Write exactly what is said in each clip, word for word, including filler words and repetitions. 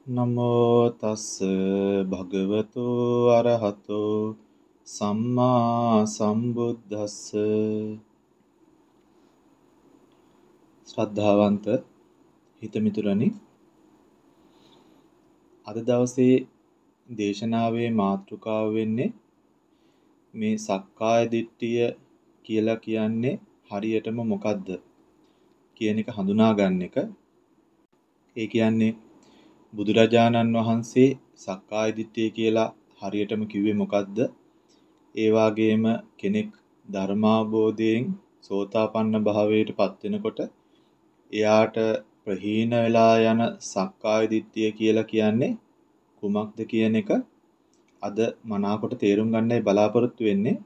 නමෝ තස්ස භගවතු අරහතෝ සම්මා සම්බුද්දස්ස. ශ්‍රද්ධාවන්ත හිතමිතුරනි, අද දවසේ දේශනාවේ මාතෘකාව වෙන්නේ මේ සක්කාය දිට්ඨිය කියලා කියන්නේ හරියටම මොකද්ද කියන එක හඳුනා ගන්න එක. ඒ කියන්නේ බුදුරජාණන් වහන්සේ සක්කාය දිට්ඨිය කියලා හරියටම කිව්වේ මොකද්ද? ඒ වගේම කෙනෙක් ධර්මාබෝධයෙන් සෝතාපන්න භාවයට පත් වෙනකොට එයාට ප්‍රහීන වෙලා යන සක්කාය දිට්ඨිය කියලා කියන්නේ කුමක්ද කියන එක අද මනාකොට තේරුම් ගන්නයි බලාපොරොත්තු වෙන්නේ.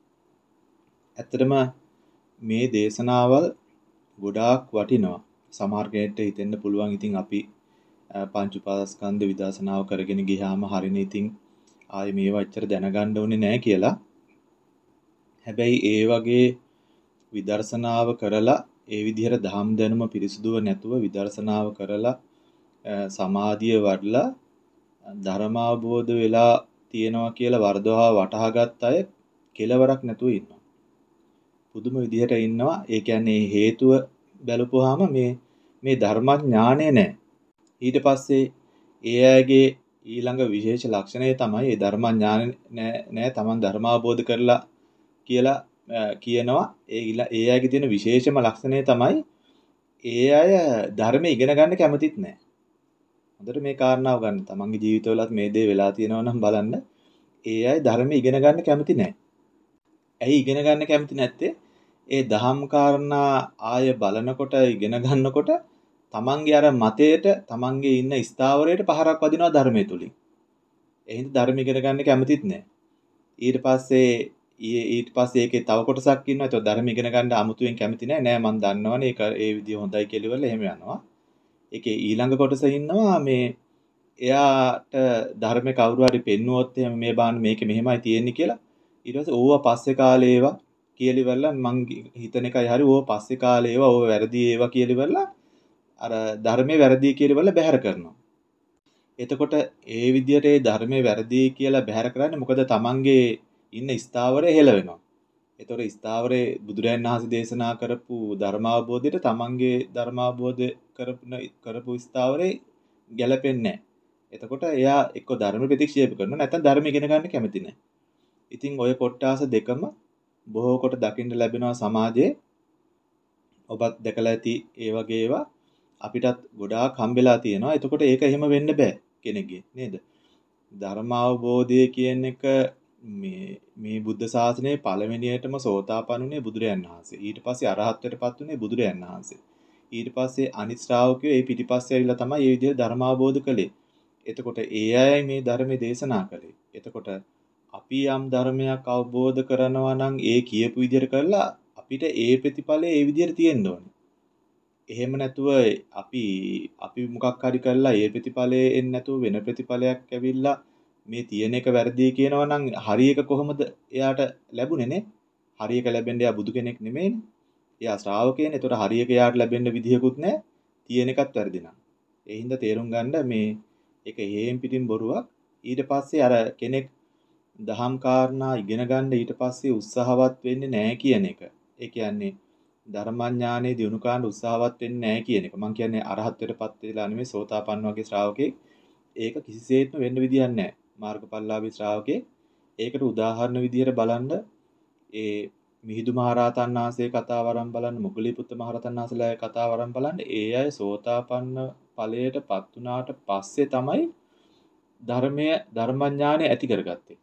ඇත්තටම මේ දේශනාවල් ගොඩාක් වටිනවා. සමහර කෙනෙක්ට හිතෙන්න පුළුවන් ඉතින් අපි පංච උපාදානස්කන්ධ විදර්ශනාව කරගෙන ගියාම හරිනේ, ඉතින් ආයේ මේවා ඇත්තට දැනගන්න ඕනේ නැහැ කියලා. හැබැයි ඒ වගේ විදර්ශනාව කරලා ඒ විදිහට ධම් දැනුම පිරිසුදුව නැතුව විදර්ශනාව කරලා සමාධිය වඩලා ධර්මාවබෝධ වෙලා තියෙනවා කියලා වර්ධවා වටහාගත් අය කෙලවරක් නැතුව ඉන්නවා. පුදුම විදිහට ඉන්නවා. ඒ කියන්නේ හේතුව බැලුවාම මේ මේ ධර්මඥානය නැහැ. ඊට පස්සේ ඒ අයගේ ඊළඟ විශේෂ ලක්ෂණය තමයි ඒ ධර්මඥාන නැහැ තමන් ධර්මාවබෝධ කරලා කියලා කියනවා. ඒ ඒ අයගේ තියෙන විශේෂම ලක්ෂණය තමයි ඒ අය ධර්මය ඉගෙන ගන්න කැමතිත් නැහැ. හොඳට මේ කාරණාව ගන්න. තමන්ගේ ජීවිතවලත් මේ දේ වෙලා තියෙනවා නම් බලන්න. ඒ අය ධර්මය ඉගෙන ගන්න කැමති නැහැ. ඇයි ඉගෙන ගන්න කැමති නැත්තේ? ඒ දහම් කාරණා ආය බලනකොට ඉගෙන ගන්නකොට තමන්ගේ අර මතයට තමන්ගේ ඉන්න ස්ථාවරයට පහරක් වදිනවා ධර්මයේ තුලින්. එහෙනම් ධර්ම ඉගෙන ගන්න කැමතිත් නැහැ. ඊට පස්සේ ඊට පස්සේ ඒකේ තව කොටසක් ඉන්නවා. ඒක ධර්ම ඉගෙන ගන්න අමුතුවෙන් කැමති නැහැ. නෑ මම දන්නවනේ ඒක ඒ විදිය හොඳයි කියලා ඉවරලා එහෙම යනවා. ඒකේ ඊළඟ කොටස ඉන්නවා මේ එයාට ධර්මේ කවුරු හරි පෙන්නුවොත් එහෙම මේ බාන්න මේක මෙහෙමයි තියෙන්නේ කියලා. ඊට පස්සේ ඕවා පස්සේ කාලේ ඒවා කියලා ඉවරලා මං හිතන එකයි හරි ඕවා පස්සේ කාලේ ඒවා ඕවා වැරදි ඒවා කියලා ඉවරලා අර ධර්මයේ වැරදි කියලා ඉවරලා බැහැර කරනවා. එතකොට ඒ විදියට ඒ ධර්මයේ වැරදි කියලා බැහැර කරන්නේ මොකද තමන්ගේ ඉන්න ස්ථාවරය හෙල වෙනවා. ඒතොර ස්ථාවරේ බුදුරයන් වහන්සේ දේශනා කරපු ධර්මාවබෝධයට තමන්ගේ ධර්මාවබෝධ කරපු කරපු ස්ථාවරේ ගැලපෙන්නේ නැහැ. එතකොට එයා එක්ක ධර්ම ප්‍රතික්ෂේප කරනවා නැත්නම් ධර්ම ඉගෙන ගන්න කැමති නැහැ. ඉතින් ওই කොටාස දෙකම බොහෝ කොට දකින්න ලැබෙනවා සමාජයේ. ඔබත් දැකලා ඇති ඒ වගේ ඒවා අපිටත් ගොඩාක් හම්බෙලා තියෙනවා. එතකොට ඒක එහෙම වෙන්න බෑ කෙනෙක්ගේ නේද? ධර්මාවබෝධය කියන එක මේ මේ බුද්ධ ශාසනයේ පළවෙනියටම සෝතාපන්නුනේ බුදුරයන් වහන්සේ. ඊට පස්සේ අරහත්ත්වයටපත් උනේ බුදුරයන් වහන්සේ. ඊට පස්සේ අනිත් ශ්‍රාවකයෝ ඒ පිටිපස්සේ ඇවිල්ලා තමයි මේ විදිහට ධර්මාවබෝධ කළේ. එතකොට ඒ අයයි මේ ධර්මයේ දේශනා කළේ. එතකොට අපි යම් ධර්මයක් අවබෝධ කරනවා නම් ඒ කියපු විදිහට කරලා අපිට ඒ ප්‍රතිඵලය ඒ විදිහට තියෙන්න ඕනේ. එහෙම නැතුව අපි අපි මොකක් හරි කරලා ඒ ප්‍රතිඵලය එන්නේ නැතුව වෙන ප්‍රතිඵලයක් ඇවිල්ලා මේ තියෙන එක වැරදි කියනවා නම් හරි එක කොහොමද එයාට ලැබුණේ නේ? හරි එක ලැබෙන්න එයා බුදු කෙනෙක් නෙමෙයිනේ. එයා ශ්‍රාවකයනේ. ඒතකොට හරි එක එයාට ලැබෙන්න විදියකුත් නැහැ. තියෙන එකත් වැරදි නම්. ඒ හින්දා තේරුම් ගන්න මේ ඒක හේම් පිටින් බොරුවක්. ඊට පස්සේ අර කෙනෙක් දහම් කාරණා ඉගෙන ගන්න ඊට පස්සේ උත්සාහවත් වෙන්නේ නැහැ කියන එක. ඒ කියන්නේ ධර්මඥානෙ දිනු කාණ්ඩ උත්සාහවත් වෙන්නේ නැහැ කියන එක. මම කියන්නේ අරහත්ත්වයටපත් වෙලා නෙමෙයි සෝතාපන්න වගේ ශ්‍රාවකෙක්. ඒක කිසිසේත්ම වෙන්න විදියක් නැහැ. මාර්ගඵලලාභී ශ්‍රාවකෙක්. ඒකට උදාහරණ විදියට බලන්න ඒ මිහිඳු මහරහතන් වහන්සේ කතාව අරන් බලන්න, මොග්ගලීපුත්ත මහරහතන් වහන්සේලාගේ කතාව අරන් බලන්න. ඒ අය සෝතාපන්න ඵලයටපත් වුණාට පස්සේ තමයි ධර්මය ධර්මඥානෙ ඇති කරගත්තේ.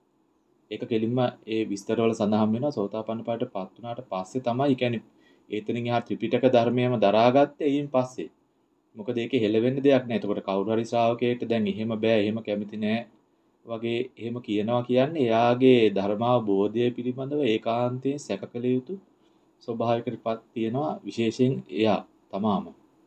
ඒක කෙලින්ම ඒ විස්තරවල සඳහන් වෙනවා. සෝතාපන්න ඵලයටපත් වුණාට පස්සේ තමයි, කියන්නේ ඒතනින් එහා ත්‍රිපිටක ධර්මයම දරාගත්තේ ඊයින් පස්සේ. මොකද ඒකේ හෙලවෙන්න දෙයක් නැහැ. එතකොට කවුරු හරි ශ්‍රාවකයෙක්ට දැන් එහෙම බෑ, එහෙම කැමති නෑ වගේ එහෙම කියනවා කියන්නේ එයාගේ ධර්මාවබෝධය පිළිබඳව ඒකාන්තයෙන් සැකකල යුතු ස්වභාවිකපත් තියෙනවා, විශේෂයෙන් එයා තමාම.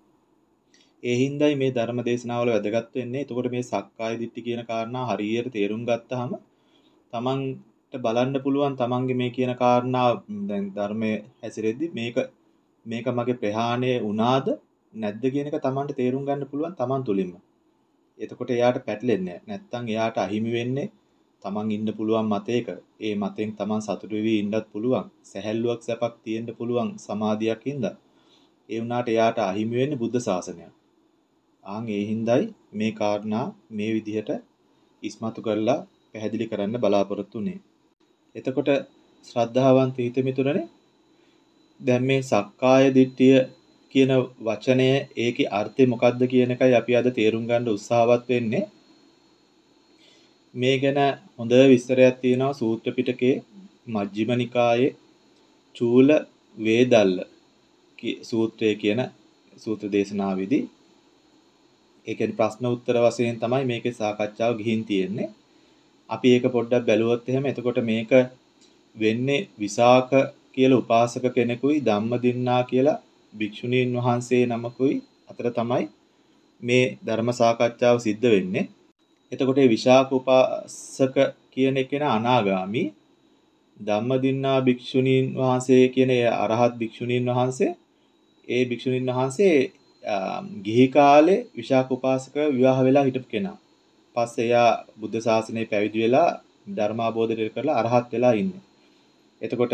ඒ හින්දායි මේ ධර්ම දේශනාවල වැදගත් වෙන්නේ. එතකොට මේ සක්කාය දිට්ඨි කියන කාරණා හරියට තේරුම් ගත්තාම තමන්ට බලන්න පුළුවන් තමන්ගේ මේ කියන කාරණා දැන් ධර්මයේ හැසිරෙද්දි මේක මේක මගේ ප්‍රහාණය වුණාද නැද්ද කියන එක තමන්ට තේරුම් ගන්න පුළුවන් තමන් තුළින්ම. එතකොට එයාට පැටලෙන්නේ නැහැ. නැත්තම් එයාට අහිමි වෙන්නේ තමන් ඉන්න පුළුවන් මතයක. ඒ මතෙන් තමන් සතුටු වෙවි ඉන්නත් පුළුවන්. සැහැල්ලුවක් සැපක් තියෙන්න පුළුවන් සමාධියක් හින්දා. ඒ වුණාට එයාට අහිමි වෙන්නේ බුද්ධ ශාසනයක්. ආන් ඒ හින්දායි මේ කාරණා මේ විදිහට ඉස්මතු කරලා පැහැදිලි කරන්න බලාපොරොත්තු වෙන්නේ. එතකොට ශ්‍රද්ධාවන්ත හිතමිතුරනේ දැන් මේ සක්කාය දිට්ඨිය කියන වචනය ඒකේ අර්ථය මොකක්ද කියන එකයි අපි අද තේරුම් ගන්න උත්සාහවත් වෙන්නේ. මේ ගැන හොඳ විස්තරයක් තියෙනවා සූත්‍ර පිටකයේ මජ්ක්‍ධිම නිකායේ චූල වේදල්ල සූත්‍රය කියන සූත්‍ර දේශනාවේදී ඒ කියන්නේ ප්‍රශ්න උත්තර වශයෙන් තමයි මේකේ සාකච්ඡාව ගිහින් තියෙන්නේ. අපි ඒක පොඩ්ඩක් බැලුවොත් එහෙම එතකොට මේක වෙන්නේ විසාක කියලා උපාසක කෙනෙකුයි ධම්මදින්නා කියලා භික්ෂුණීන් වහන්සේ නමකුයි අතර තමයි මේ ධර්ම සාකච්ඡාව සිද්ධ වෙන්නේ. එතකොට මේ විසාක උපාසක කියන කෙනා අනාගාමි, ධම්මදින්නා භික්ෂුණීන් වහන්සේ කියන ඒ අරහත් භික්ෂුණීන් වහන්සේ ඒ භික්ෂුණීන් වහන්සේ ගිහි කාලේ විසාක උපාසක විවාහ වෙලා හිටපු කෙනා. පස්සේ එයා බුද්ධ ශාසනය පැවිදි වෙලා ධර්මාබෝධය කරලා අරහත් වෙලා ඉන්නේ. එතකොට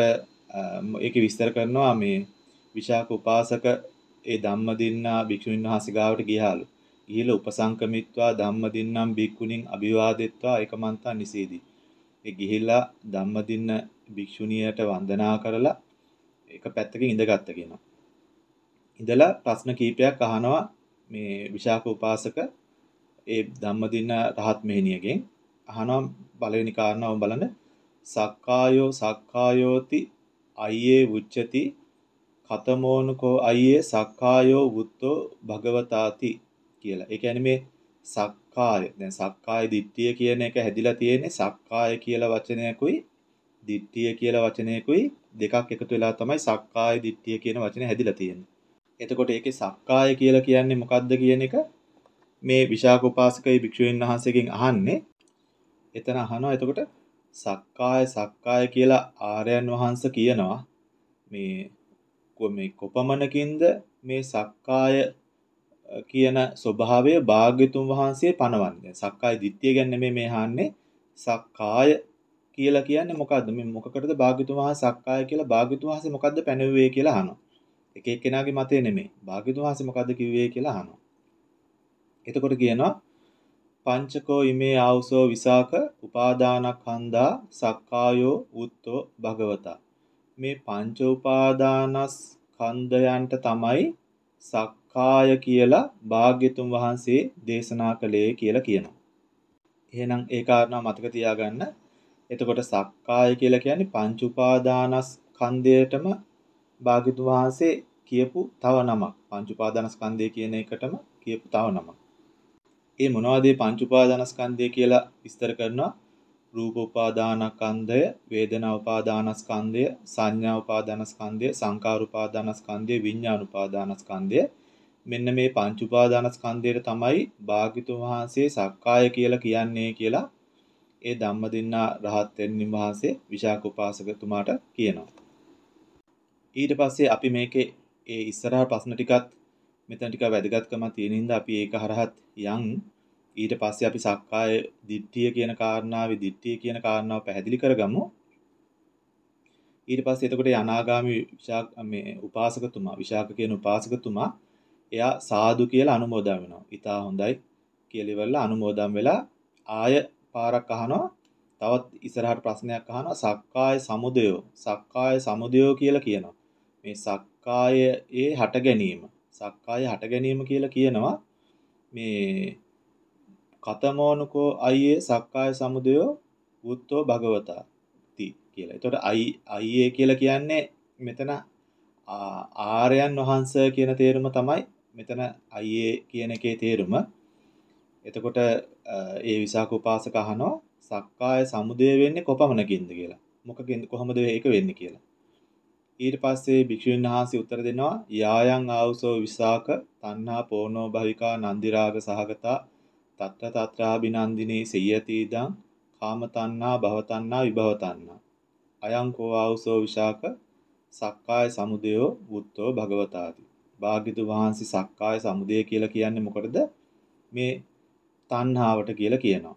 ඒකේ විස්තර කරනවා මේ විසාක උපාසක ඒ ධම්මදින්නා භික්ෂුණීන් වහන්සේ ගාවට ගියාලු. ගිහිලා උපසංකමිත්වා ධම්මදින්නම් භික්ඛුණින් අභිවාදෙත්වා ඒකමන්තං නිසීදී. ඒ ගිහිලා ධම්මදින්න භික්ෂුණියට වන්දනා කරලා එක පැත්තකින් ඉඳගත්ත කියනවා. ඉඳලා ප්‍රශ්න කීපයක් අහනවා මේ විසාක උපාසක ඒ ධම්මදින්න රහත් මෙහෙණියගෙන්. අහනවා පළවෙනි කාරණාව බලන්න. සක්කායෝ සක්කායෝති අයියේ උච්චති කතමෝනකෝ අයියේ සක්කායෝ වුත්තෝ භගවතාති කියලා. ඒ කියන්නේ මේ සක්කාය දැන් සක්කාය දිට්ඨිය කියන එක හැදිලා තියෙන්නේ සක්කාය කියලා වචනයකුයි දිට්ඨිය කියලා වචනයකුයි දෙකක් එකතු වෙලා තමයි සක්කාය දිට්ඨිය කියන වචනේ හැදිලා තියෙන්නේ. එතකොට ඒකේ සක්කාය කියලා කියන්නේ මොකක්ද කියන එක මේ විසාක උපාසකයි භික්ෂුන් වහන්සේගෙන් අහන්නේ. එතන අහනවා එතකොට සක්කාය සක්කාය කියලා ආර්යයන් වහන්සේ කියනවා මේ මේ කොපමණකින්ද මේ සක්කාය කියන ස්වභාවය භාග්‍යතුන් වහන්සේ පනවන්නේ. සක්කාය දිට්ඨිය ගැන නෙමෙයි මේ අහන්නේ. සක්කාය කියලා කියන්නේ මොකද්ද? මේ මොකකටද භාග්‍යතුන් වහන්සේ සක්කාය කියලා භාග්‍යතුන් වහන්සේ මොකද්ද පැනවුවේ කියලා අහනවා. එක එක්කෙනාගේ මතය නෙමෙයි. භාග්‍යතුන් වහන්සේ මොකද්ද කිව්වේ කියලා අහනවා. එතකොට කියනවා පංචකෝ ඉමේ ආවුසෝ විසාක උපාදානස්කන්ධා සක්කායෝ උත්තෝ භගවතා. මේ පංච උපාදානස්කන්ධයන්ට තමයි සක්කාය කියලා භාග්‍යතුන් වහන්සේ දේශනා කළේ කියලා කියනවා. එහෙනම් ඒ කාරණා මතක තියාගන්න. එතකොට සක්කාය කියලා කියන්නේ පංච උපාදානස්කන්ධයටම භාග්‍යතුන් වහන්සේ කියපු තව නමක්. පංච උපාදානස්කන්ධය කියන එකටම කියපු තව නමක්. ඒ මොනවද මේ පංච උපාදානස්කන්ධය කියලා විස්තර කරනවා. රූප උපාදානස්කන්ධය, වේදනා උපාදානස්කන්ධය, සංඥා උපාදානස්කන්ධය, සංකාර උපාදානස්කන්ධය, විඥාන උපාදානස්කන්ධය. මෙන්න මේ පංච උපාදානස්කන්ධයට තමයි භාග්‍යතුන් වහන්සේ සක්කාය කියලා කියන්නේ කියලා ඒ ධම්මදින්නා රහත් වෙනින් වහන්සේ විසාක උපාසකතුමාට කියනවා. ඊට පස්සේ අපි මේකේ ඒ ඉස්සරහා ප්‍රශ්න ටිකත් මෙතන ටික වැදගත්කම තියෙන හින්දා අපි ඒක හරහත් යන් ඊට පස්සේ අපි සක්කාය දිට්ඨිය කියන කාරණාවේ දිට්ඨිය කියන කාරණාව පැහැදිලි කරගමු. ඊට පස්සේ එතකොට අනාගාමී විසාක මේ උපාසකතුමා විසාක කියන උපාසකතුමා එයා සාදු කියලා අනුමෝදන් වෙනවා. ඊටා හොඳයි කියලා ඉවරලා අනුමෝදන් වෙලා ආය පාරක් අහනවා. තවත් ඉස්සරහට ප්‍රශ්නයක් අහනවා. සක්කාය සමුදයෝ සක්කාය සමුදයෝ කියලා කියනවා. මේ සක්කායේ හට ගැනීම සක්කාය හට ගැනීම කියලා කියනවා. මේ කතමෝනකෝ අයියේ සක්කාය සමුදයෝ වුත්තෝ භගවතා ති කියලා. එතකොට අයි අයියේ කියලා කියන්නේ මෙතන ආර්යයන් වහන්සේ කියන තේරුම තමයි මෙතන අයියේ කියන එකේ තේරුම. එතකොට ඒ විසාක උපාසක අහනවා සක්කාය සමුදය වෙන්නේ කොපමණකින්ද කියලා. මොකකින්ද කොහොමද ඒක වෙන්නේ කියලා. ඊට පස්සේ භික්ෂුන් වහන්සේ උත්තර දෙනවා යායන් ආවුසෝ විසාක තණ්හා පෝනෝ භවිකා නන්දි රාග සහගතා තත්ත තත්‍රාබිනන්දිනේ සියති ඉදං කාම තණ්හා භව තණ්හා විභව තණ්හා අයං කෝ ආවුසෝ විසාක සක්කාය සමුදයෝ වුත්තෝ භගවතාති. භාග්‍යතුන් වහන්සේ සක්කාය සමුදය කියලා කියන්නේ මොකටද? මේ තණ්හාවට කියලා කියනවා.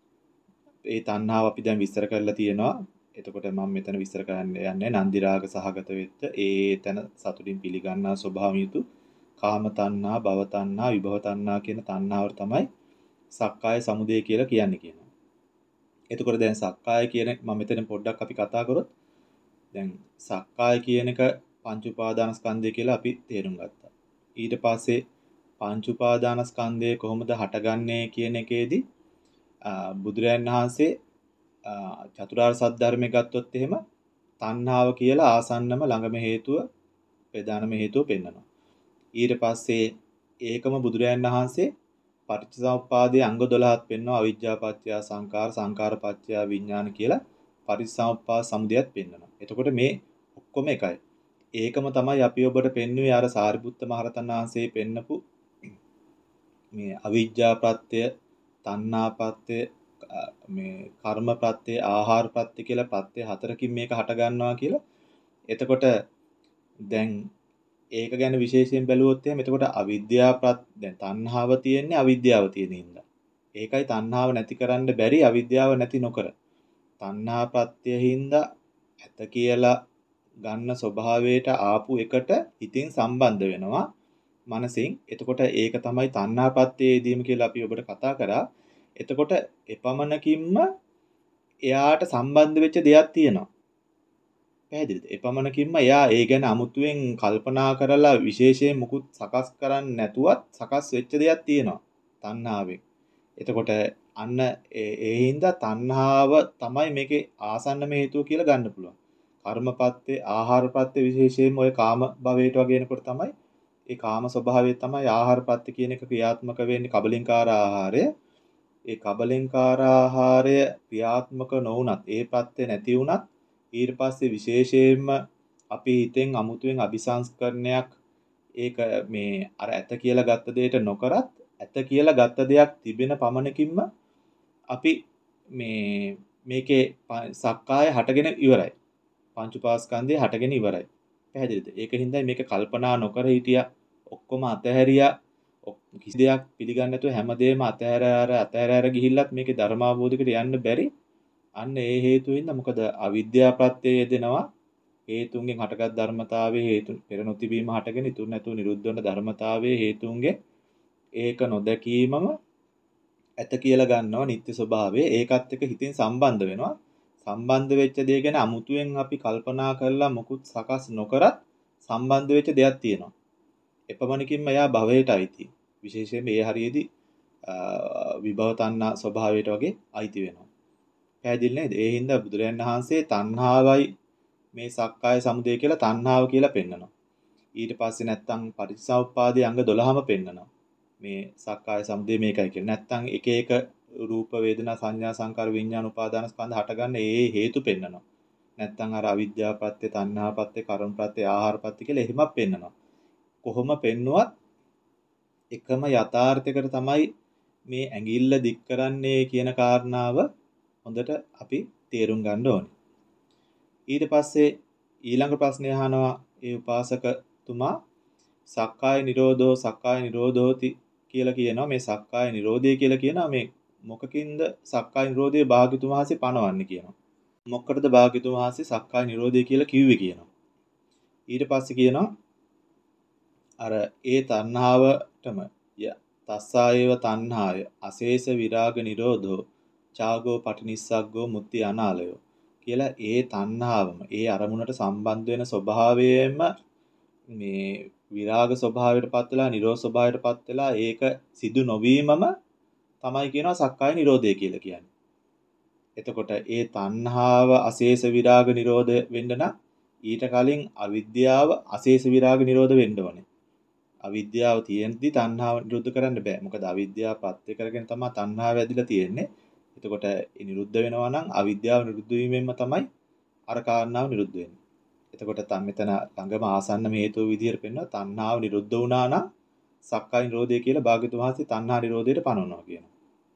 ඒ තණ්හාව අපි දැන් විස්තර කරලා තියෙනවා. එතකොට මම මෙතන විස්තර කරන්න යන්නේ නන්දි රාග සහගත වෙච්ච ඒ තන සතුටින් පිළිගන්නා ස්වභාවය යුතු කාම තණ්හා, භව තණ්හා, විභව තණ්හා කියන තණ්හාවට තමයි සක්කාය සමුදය කියලා කියන්නේ කියනවා. එතකොට දැන් සක්කාය කියන මම මෙතන පොඩ්ඩක් අපි කතා කරොත් දැන් සක්කාය කියන එක පංච උපාදානස්කන්ධය කියලා අපි තේරුම් ගත්තා. ඊට පස්සේ පංච උපාදානස්කන්ධය කොහොමද හටගන්නේ කියන එකේදී බුදුරයන් වහන්සේ චතුරාර්ය සත්‍ය ධර්මය ගත්තොත් එහෙම තණ්හාව කියලා ආසන්නම ළඟම හේතුව ප්‍රධානම හේතුව පෙන්වනවා. ඊට පස්සේ ඒකම බුදුරයන් වහන්සේ පටිච්චසමුප්පාදයේ අංග දොළහක් පෙන්වනවා. අවිජ්ජා පත්‍ය සංකාර, සංකාර පත්‍ය විඥාන කියලා පටිච්චසමුප්පාද සමුදයත් පෙන්වනවා. එතකොට මේ ඔක්කොම එකයි. ඒකම තමයි අපි ඔබට පෙන්වුවේ අර සාරිපුත්ත මහරහතන් වහන්සේ පෙන්නපු මේ අවිජ්ජා ප්‍රත්‍ය, තණ්හා ප්‍රත්‍ය, මේ කර්ම ප්‍රත්‍ය, ආහාර ප්‍රත්‍ය කියලා ප්‍රත්‍ය හතරකින් මේක හට ගන්නවා කියලා. එතකොට දැන් ඒක ගැන විශේෂයෙන් බැලුවොත් එහෙනම් එතකොට අවිද්‍යාව ප්‍රත්‍ය දැන් තණ්හාව තියෙන්නේ අවිද්‍යාව තියෙන හින්දා. ඒකයි තණ්හාව නැති කරන්න බැරි අවිද්‍යාව නැති නොකර. තණ්හා ප්‍රත්‍ය හින්දා ඇත කියලා ගන්න ස්වභාවයට ආපු එකට හිතින් සම්බන්ධ වෙනවා මනසින්. එතකොට ඒක තමයි තණ්හා ප්‍රත්‍යයේදීම කියලා අපි ඔබට කතා කරා. එතකොට එපමණකින්ම එයාට සම්බන්ධ වෙච්ච දෙයක් තියෙනවා. පැහැදිලිද? එපමණකින්ම එයා ඒ ගැන අමුතුවෙන් කල්පනා කරලා විශේෂයෙන් මුකුත් සකස් කරන්නේ නැතුවත් සකස් වෙච්ච දෙයක් තියෙනවා තණ්හාවෙන්. එතකොට අන්න ඒ හින්දා තණ්හාව තමයි මේකේ ආසන්නම හේතුව කියලා ගන්න පුළුවන්. කර්මපත්‍ය, ආහාරපත්‍ය විශේෂයෙන්ම ওই කාම භවයට වගේ එනකොට තමයි ඒ කාම ස්වභාවය තමයි ආහාරපත්‍ය කියන එක ක්‍රියාත්මක වෙන්නේ කබලින්කාර ආහාරය. ඒ කබලින්කාර ආහාරය ක්‍රියාත්මක නොවුනත් ඒ ප්‍රත්‍ය නැති වුනත් ඊට පස්සේ විශේෂයෙන්ම අපි හිතෙන් අමුතුවෙන් අபிසංස්කරණයක් ඒක මේ අර ඇත කියලා ගත්ත දෙයට නොකරත් ඇත කියලා ගත්ත දෙයක් තිබෙන පමණකින්ම අපි මේ මේකේ සක්කාය හටගෙන ඉවරයි. පංච උපාස්කන්ධය හටගෙන ඉවරයි. පැහැදිලිද? ඒකින්දයි මේක කල්පනා නොකර හිටියා. ඔක්කොම අතහැරියා. කිසි දෙයක් පිළිගන්නේ නැතුව හැමදේම අතහැර අර අතහැර අර ගිහිල්ලත් මේකේ ධර්මාභෝධයකට යන්න බැරි. අන්න ඒ හේතුවින්ද මොකද අවිද්‍යා ප්‍රත්‍යය යෙදෙනවා. හේතුන්ගෙන් හටගත් ධර්මතාවයේ හේතු පෙර නොතිබීම හටගෙන ඉතුරු නැතුව නිරුද්ධ වන ධර්මතාවයේ හේතුන්ගේ ඒක නොදැකීමම ඇත කියලා ගන්නවා නිත්‍ය ස්වභාවය. ඒකත් එක්ක හිතින් සම්බන්ධ වෙනවා. සම්බන්ධ වෙච්ච දේ ගැන අමුතුවෙන් අපි කල්පනා කරලා මොකුත් සකස් නොකරත් සම්බන්ධ වෙච්ච දෙයක් තියෙනවා. එපමණකින්ම එයා භවයට අයිති. විශේෂයෙන්ම ඒ හරියේදී විභව තණ්හා ස්වභාවයට වගේ අයිති වෙනවා. පැහැදිලි නේද? ඒ හින්දා බුදුරයන් වහන්සේ තණ්හාවයි මේ සක්කාය සමුදය කියලා තණ්හාව කියලා පෙන්නනවා. ඊට පස්සේ නැත්තම් පටිච්චසමුප්පාදයේ අංග දොළහම පෙන්නනවා. මේ සක්කාය සමුදය මේකයි කියලා. නැත්තම් එක එක රූප වේදනා සංඥා සංකාර විඥාන උපාදාන ස්කන්ධ හටගන්න ඒ හේතු පෙන්නනවා. නැත්තම් අර අවිද්‍යාව ප්‍රත්‍ය, තණ්හා ප්‍රත්‍ය, කර්ම ප්‍රත්‍ය, ආහාර ප්‍රත්‍ය කියලා එහෙමත් පෙන්නනවා. කොහොම පෙන්නුවත් එකම යථාර්ථයකට තමයි මේ ඇඟිල්ල දික් කරන්නේ කියන කාරණාව හොඳට අපි තේරුම් ගන්න ඕනේ. ඊට පස්සේ ඊළඟ ප්‍රශ්නය අහනවා ඒ උපාසකතුමා සක්කාය නිරෝධෝ සක්කාය නිරෝධෝති කියලා කියනවා. මේ සක්කාය නිරෝධය කියලා කියනවා මේ මොකකින්ද සක්කාය නිරෝධයේ භාග්‍යතුන් වහන්සේ පනවන්නේ කියනවා. මොකකටද භාග්‍යතුන් වහන්සේ සක්කාය නිරෝධය කියලා කිව්වේ කියනවා. ඊට පස්සේ කියනවා අර ඒ තණ්හාවටම ය තස්සායව තණ්හාය අශේෂ විරාග නිරෝධෝ චාගෝ පටිනිස්සග්ගෝ මුත්‍ති අනාලයෝ කියලා ඒ තණ්හාවම ඒ අරමුණට සම්බන්ධ වෙන ස්වභාවයෙන්ම මේ විරාග ස්වභාවයටපත් වෙලා නිරෝධ ස්වභාවයටපත් වෙලා ඒක සිදු නොවීමම තමයි කියනවා සක්කාය නිරෝධය කියලා කියන්නේ. එතකොට ඒ තණ්හාව අශේෂ විරාග නිරෝධ වෙන්න නම් ඊට කලින් අවිද්‍යාව අශේෂ විරාග නිරෝධ වෙන්න ඕනේ. අවිද්‍යාව තියෙද්දි තණ්හාව නිරුද්ධ කරන්න බෑ. මොකද අවිද්‍යාව ප්‍රත්‍ය කරගෙන තමයි තණ්හාව ඇදිලා තියෙන්නේ. එතකොට ඒ නිරුද්ධ වෙනවා නම් අවිද්‍යාව නිරුද්ධ වීමෙන්ම තමයි අර කාරණාව නිරුද්ධ වෙන්නේ. එතකොට තම මෙතන ළඟම ආසන්නම හේතුව විදියට පෙන්වනවා තණ්හාව නිරුද්ධ වුණා නම් සක්කාය නිරෝධය කියලා භාග්‍යතුන් වහන්සේ තණ්හා නිරෝධයට පනවනවා කියනවා.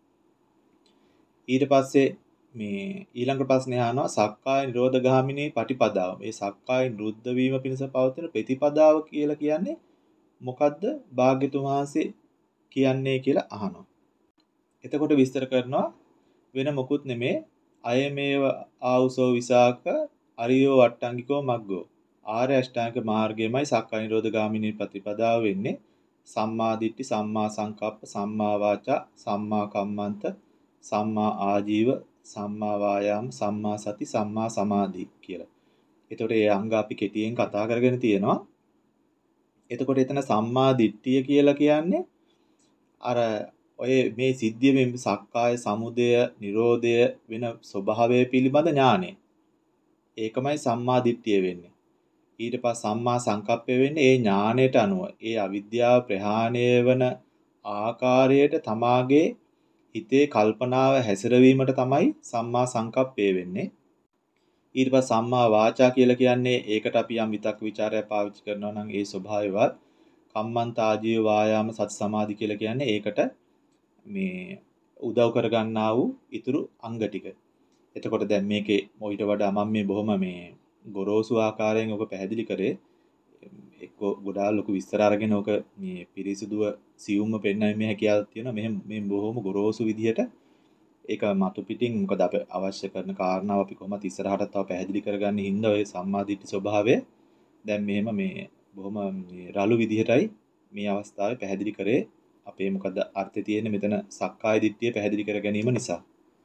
ඊට පස්සේ මේ ඊළඟ ප්‍රශ්නේ අහනවා සක්කාය නිරෝධ ගාමිනී පටිපදාව. මේ සක්කාය නිරුද්ධ වීම පිණිස පවතින ප්‍රතිපදාව කියලා කියන්නේ මොකද්ද භාග්‍යතුන් වහන්සේ කියන්නේ කියලා අහනවා. එතකොට විස්තර කරනවා වෙන මොකුත් නෙමේ අයමේව ආවුසෝ විසාක අරියෝ වට්ටංගිකෝ මග්ගෝ ආර්ය අෂ්ටාංග මාර්ගයමයි සක්කාය නිරෝධ ගාමිනී ප්‍රතිපදාව වෙන්නේ සම්මා දිට්ඨි සම්මා සංකප්ප සම්මා වාචා සම්මා කම්මන්ත සම්මා ආජීව සම්මා වායාම සම්මා සති සම්මා සමාධි කියලා. එතකොට මේ අංග අපි කෙටියෙන් කතා කරගෙන තියෙනවා. එතකොට එතන සම්මා දිට්ඨිය කියලා කියන්නේ අර ඔය මේ සිද්ධිය මේ සක්කාය සමුදය නිරෝධය වෙන ස්වභාවය පිළිබඳ ඥානය. ඒකමයි සම්මා දිට්ඨිය වෙන්නේ. ඊට පස්සේ සම්මා සංකප්පය වෙන්නේ ඒ ඥාණයට අනුව ඒ අවිද්‍යාව ප්‍රහාණය වන ආකාරයට තමාගේ හිතේ කල්පනාව හැසිරවීමට තමයි සම්මා සංකප්පය වෙන්නේ. ඊට පස්සේ සම්මා වාචා කියලා කියන්නේ ඒකට අපි යම් විතක් ਵਿਚාරය පාවිච්චි කරනවා නම් ඒ ස්වභාවයවත් කම්මන්ත ආජීව වායාම සති සමාධි කියලා කියන්නේ ඒකට මේ උදව් කරගන්නා වූ ඊතුරු අංග ටික. එතකොට දැන් මේකේ මොයිට වඩා මම මේ බොහොම මේ ගොරෝසු ආකාරයෙන් ඔක පැහැදිලි කරේ එක්ක ගොඩාක් ලොකු විස්තර අරගෙන ඔක මේ පිරිසිදුව සියුම්ම පෙන්වන්න මේ හැකියාවක් තියෙනවා. මෙහෙම මේ බොහොම ගොරෝසු විදිහට ඒක මතු පිටින් මොකද අප අවශ්‍ය කරන කාරණාව අපි කොහොමද ඉස්සරහට තව පැහැදිලි කරගන්න හින්දා ඔය සම්මාදිට්ඨි ස්වභාවය දැන් මෙහෙම මේ බොහොම මේ රළු විදිහටයි මේ අවස්ථාවේ පැහැදිලි කරේ. අපේ මොකද අර්ථය තියෙන්නේ මෙතන සක්කාය දිට්ඨිය පැහැදිලි කර ගැනීම නිසා.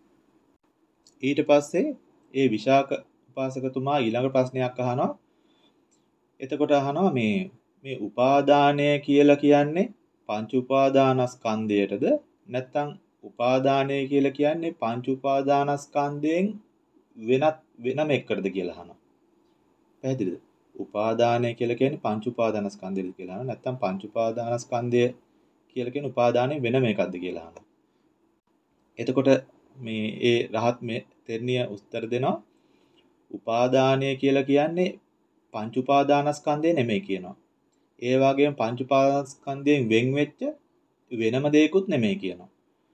ඊට පස්සේ ඒ විශාක උපාසකතුමා ඊළඟ ප්‍රශ්නයක් අහනවා. එතකොට අහනවා මේ මේ උපාදානය කියලා කියන්නේ පංච උපාදානස්කන්ධයටද නැත්නම් උපාදානය කියලා කියන්නේ පංච උපාදානස්කන්ධයෙන් වෙනත් වෙනම එකකටද කියලා අහනවා. පැහැදිලිද? උපාදානය කියලා කියන්නේ පංච උපාදානස්කන්ධයද කියලා අහනවා. නැත්නම් පංච උපාදානස්කන්ධය කියලා කියන උපාදානය වෙනම එකක්ද කියලා අහනවා. එතකොට මේ ඒ රහත් මේ තෙරණිය උත්තර දෙනවා උපාදානය කියලා කියන්නේ පංච උපාදානස්කන්ධය නෙමෙයි කියනවා. ඒ වගේම පංච උපාදානස්කන්ධයෙන් වෙන් වෙච්ච වෙනම දෙයක්ුත් නෙමෙයි කියනවා.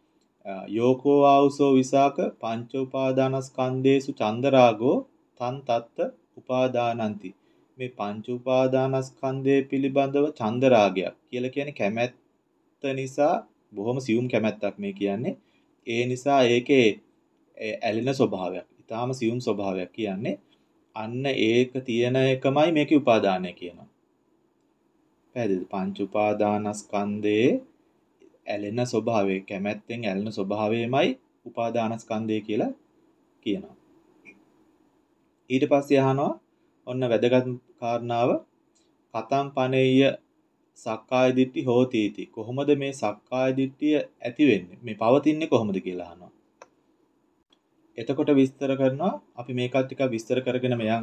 යෝකෝ ආවුසෝ විසාක පංච උපාදානස්කන්ධේසු චන්දරාගෝ තන් තත්ත උපාදානಂತಿ. මේ පංච උපාදානස්කන්ධය පිළිබඳව චන්දරාගයක් කියලා කියන්නේ කැමැත්ත නිසා බොහොම සියුම් කැමැත්තක් මේ කියන්නේ. ඒ නිසා ඒකේ ඇලෙන ස්වභාවයක්, ඊටාම සියුම් ස්වභාවයක් කියන්නේ අන්න ඒක තියෙන එකමයි මේකේ උපාදානය කියනවා. පැහැදිලිද? පංච උපාදානස්කන්ධයේ ඇලෙන ස්වභාවය, කැමැත්තෙන් ඇලෙන ස්වභාවයමයි උපාදානස්කන්ධය කියලා කියනවා. ඊට පස්සේ අහනවා ඔන්න වැදගත් කාරණාව කතම් පනෙය්‍ය සක්කාය දිට්ඨි හෝතිති. කොහොමද මේ සක්කාය දිට්ඨිය ඇති වෙන්නේ? මේ පවතින්නේ කොහොමද කියලා අහනවා. එතකොට විස්තර කරනවා අපි මේකත් ටිකක් විස්තර කරගෙන මයන්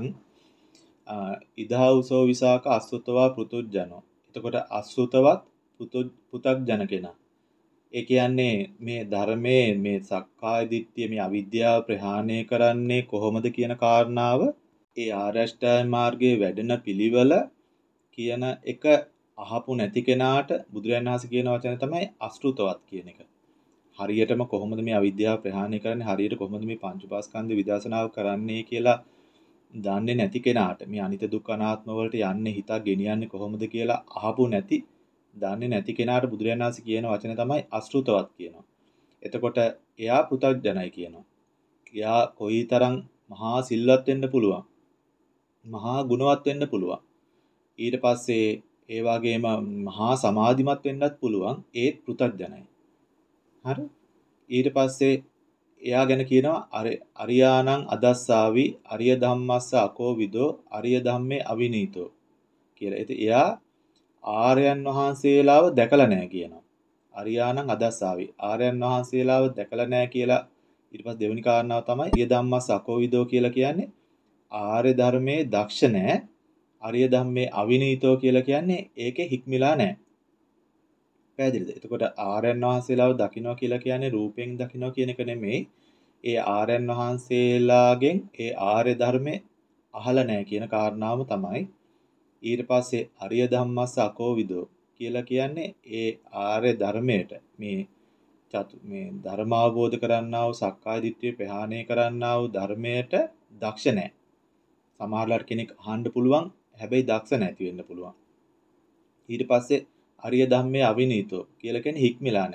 ඉදහවුසෝ විසාක අසුතවා පෘතුජ්ජනෝ. එතකොට අසුතවත් පුතග්ජන කෙනා. ඒ කියන්නේ මේ ධර්මයේ මේ සක්කාය දිට්ඨිය මේ අවිද්‍යාව ප්‍රහාණය කරන්නේ කොහොමද කියන කාරණාව ඒ ආර්ය අෂ්ටාංග මාර්ගයේ වැඩෙන පිළිවෙල කියන එක අහපු නැති කෙනාට බුදුරජාණන් වහන්සේ කියන වචනේ තමයි අසෘතවත් කියන එක. හරියටම කොහොමද මේ අවිද්‍යාව ප්‍රහාණය කරන්නේ, හරියට කොහොමද මේ පංච උපාස්කන්ධ විදර්ශනාව කරන්නේ කියලා දන්නේ නැති කෙනාට මේ අනිත්‍ය දුක්ඛ අනාත්ම වලට යන්නේ හිතක් ගෙනියන්නේ කොහොමද කියලා අහපු නැති දන්නේ නැති කෙනාට බුදුරජාණන් වහන්සේ කියන වචනේ තමයි අසෘතවත් කියනවා. එතකොට එයා පෘථග්ජනයි කියනවා. එයා කොයිතරම් මහා සිල්වත් වෙන්න පුළුවන්, මහා ගුණවත් වෙන්න පුළුවන්. ඊට පස්සේ ඒ වගේම මහා සමාධිමත් වෙන්නත් පුළුවන්. ඒත් පෘථග්ජනයි. හරි. ඊට පස්සේ එයා ගැන කියනවා අරියානං අදස්සාවි අරිය ධම්මස්ස අකෝවිදෝ අරිය ධම්මේ අවිනීතෝ කියලා. ඉතින් එයා ආර්යයන් වහන්සේලාව දැකලා නැහැ කියනවා. අරියානං අදස්සාවි ආර්යයන් වහන්සේලාව දැකලා නැහැ කියලා. ඊට පස්සේ දෙවෙනි කාරණාව තමයි අරිය ධම්මස්ස අකෝවිදෝ කියලා කියන්නේ ආර්ය ධර්මයේ දක්ෂ නැහැ. අරිය ධම්මේ අවිනීතෝ කියලා කියන්නේ ඒකේ හික්මිලා නැහැ. පැහැදිලිද? එතකොට ආර්යයන් වහන්සේලාව දකින්න කියලා කියන්නේ රූපයෙන් දකින්න කියන එක නෙමෙයි. ඒ ආර්යයන් වහන්සේලාගෙන් ඒ ආර්ය ධර්මයේ අහලා නැහැ කියන කාරණාව තමයි. ඊට පස්සේ අරිය ධම්මස්ස අකෝවිදෝ කියලා කියන්නේ ඒ ආර්ය ධර්මයට මේ චතු මේ ධර්ම අවබෝධ කරන්නා වූ සක්කාය දිට්ඨිය ප්‍රහාණය කරන්නා වූ ධර්මයට දක්ෂ නැහැ. සමහරලාට කෙනෙක් අහන්න පුළුවන්, හැබැයි දක්ෂ නැති වෙන්න පුළුවන්. ඊට පස්සේ අරිය ධම්මේ අවිනීතෝ කියලා කියන්නේ හික්මිලා නැහැ.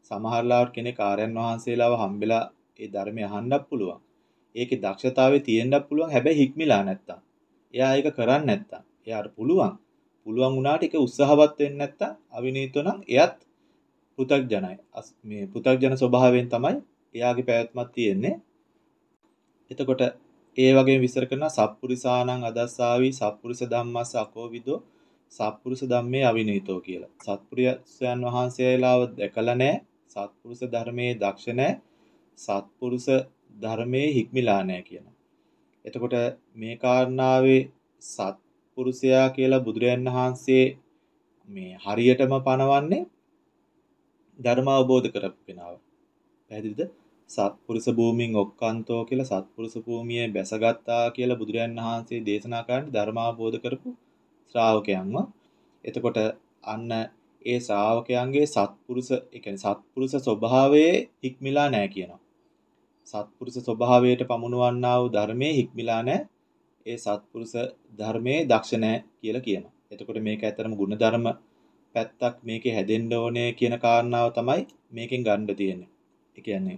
සමහර ලාවට කෙනෙක් ආර්යයන් වහන්සේලාව හම්බෙලා ඒ ධර්මය අහන්නත් පුළුවන්. ඒකේ දක්ෂතාවය තියෙන්නත් පුළුවන්. හැබැයි හික්මිලා නැත්තම්. එයා ඒක කරන්නේ නැත්තම්. එයාට පුළුවන්. පුළුවන් වුණාට ඒක උත්සාහවත් වෙන්නේ නැත්තම් අවිනීතෝ නම් එයත් පෘථග්ජනයි. මේ පෘථග්ජන ස්වභාවයෙන් තමයි එයාගේ පැවැත්මක් තියෙන්නේ. එතකොට ඒ වගේම විස්තර කරනවා සප්පුරිසානං අදස්සාවි සප්පුරිස ධම්මස්ස අකෝවිදෝ සත්පුරුෂ ධම්මේ අවිනීතෝ කියලා. සත්පුරුෂයන් වහන්සේලාව දැකලා නැහැ. සත්පුරුෂ ධර්මයේ දක්ෂ නැහැ. සත්පුරුෂ ධර්මයේ හික්මිලා නැහැ කියනවා. එතකොට මේ කාරණාවේ සත්පුරුෂයා කියලා බුදුරයන් වහන්සේ මේ හරියටම පනවන්නේ ධර්ම අවබෝධ කරපු කෙනාව. පැහැදිලිද? සත්පුරුෂ භූමින් ඔක්කාන්තෝ කියලා සත්පුරුෂ භූමියේ බැසගත්තා කියලා බුදුරයන් වහන්සේ දේශනා කරන්නේ ධර්ම අවබෝධ කරපු ශ්‍රාවකයන්ව. එතකොට අන්න ඒ ශ්‍රාවකයන්ගේ සත්පුරුෂ ඒ කියන්නේ සත්පුරුෂ ස්වභාවයේ හික්මිලා නැහැ කියනවා. සත්පුරුෂ ස්වභාවයට පමුණවන්නා වූ ධර්මයේ හික්මිලා නැහැ. ඒ සත්පුරුෂ ධර්මයේ දක්ෂ නැහැ කියලා කියනවා. එතකොට මේක ඇත්තටම ಗುಣධර්ම පැත්තක් මේකේ හැදෙන්න ඕනේ කියන කාරණාව තමයි මේකෙන් ගන්න තියෙන්නේ. ඒ කියන්නේ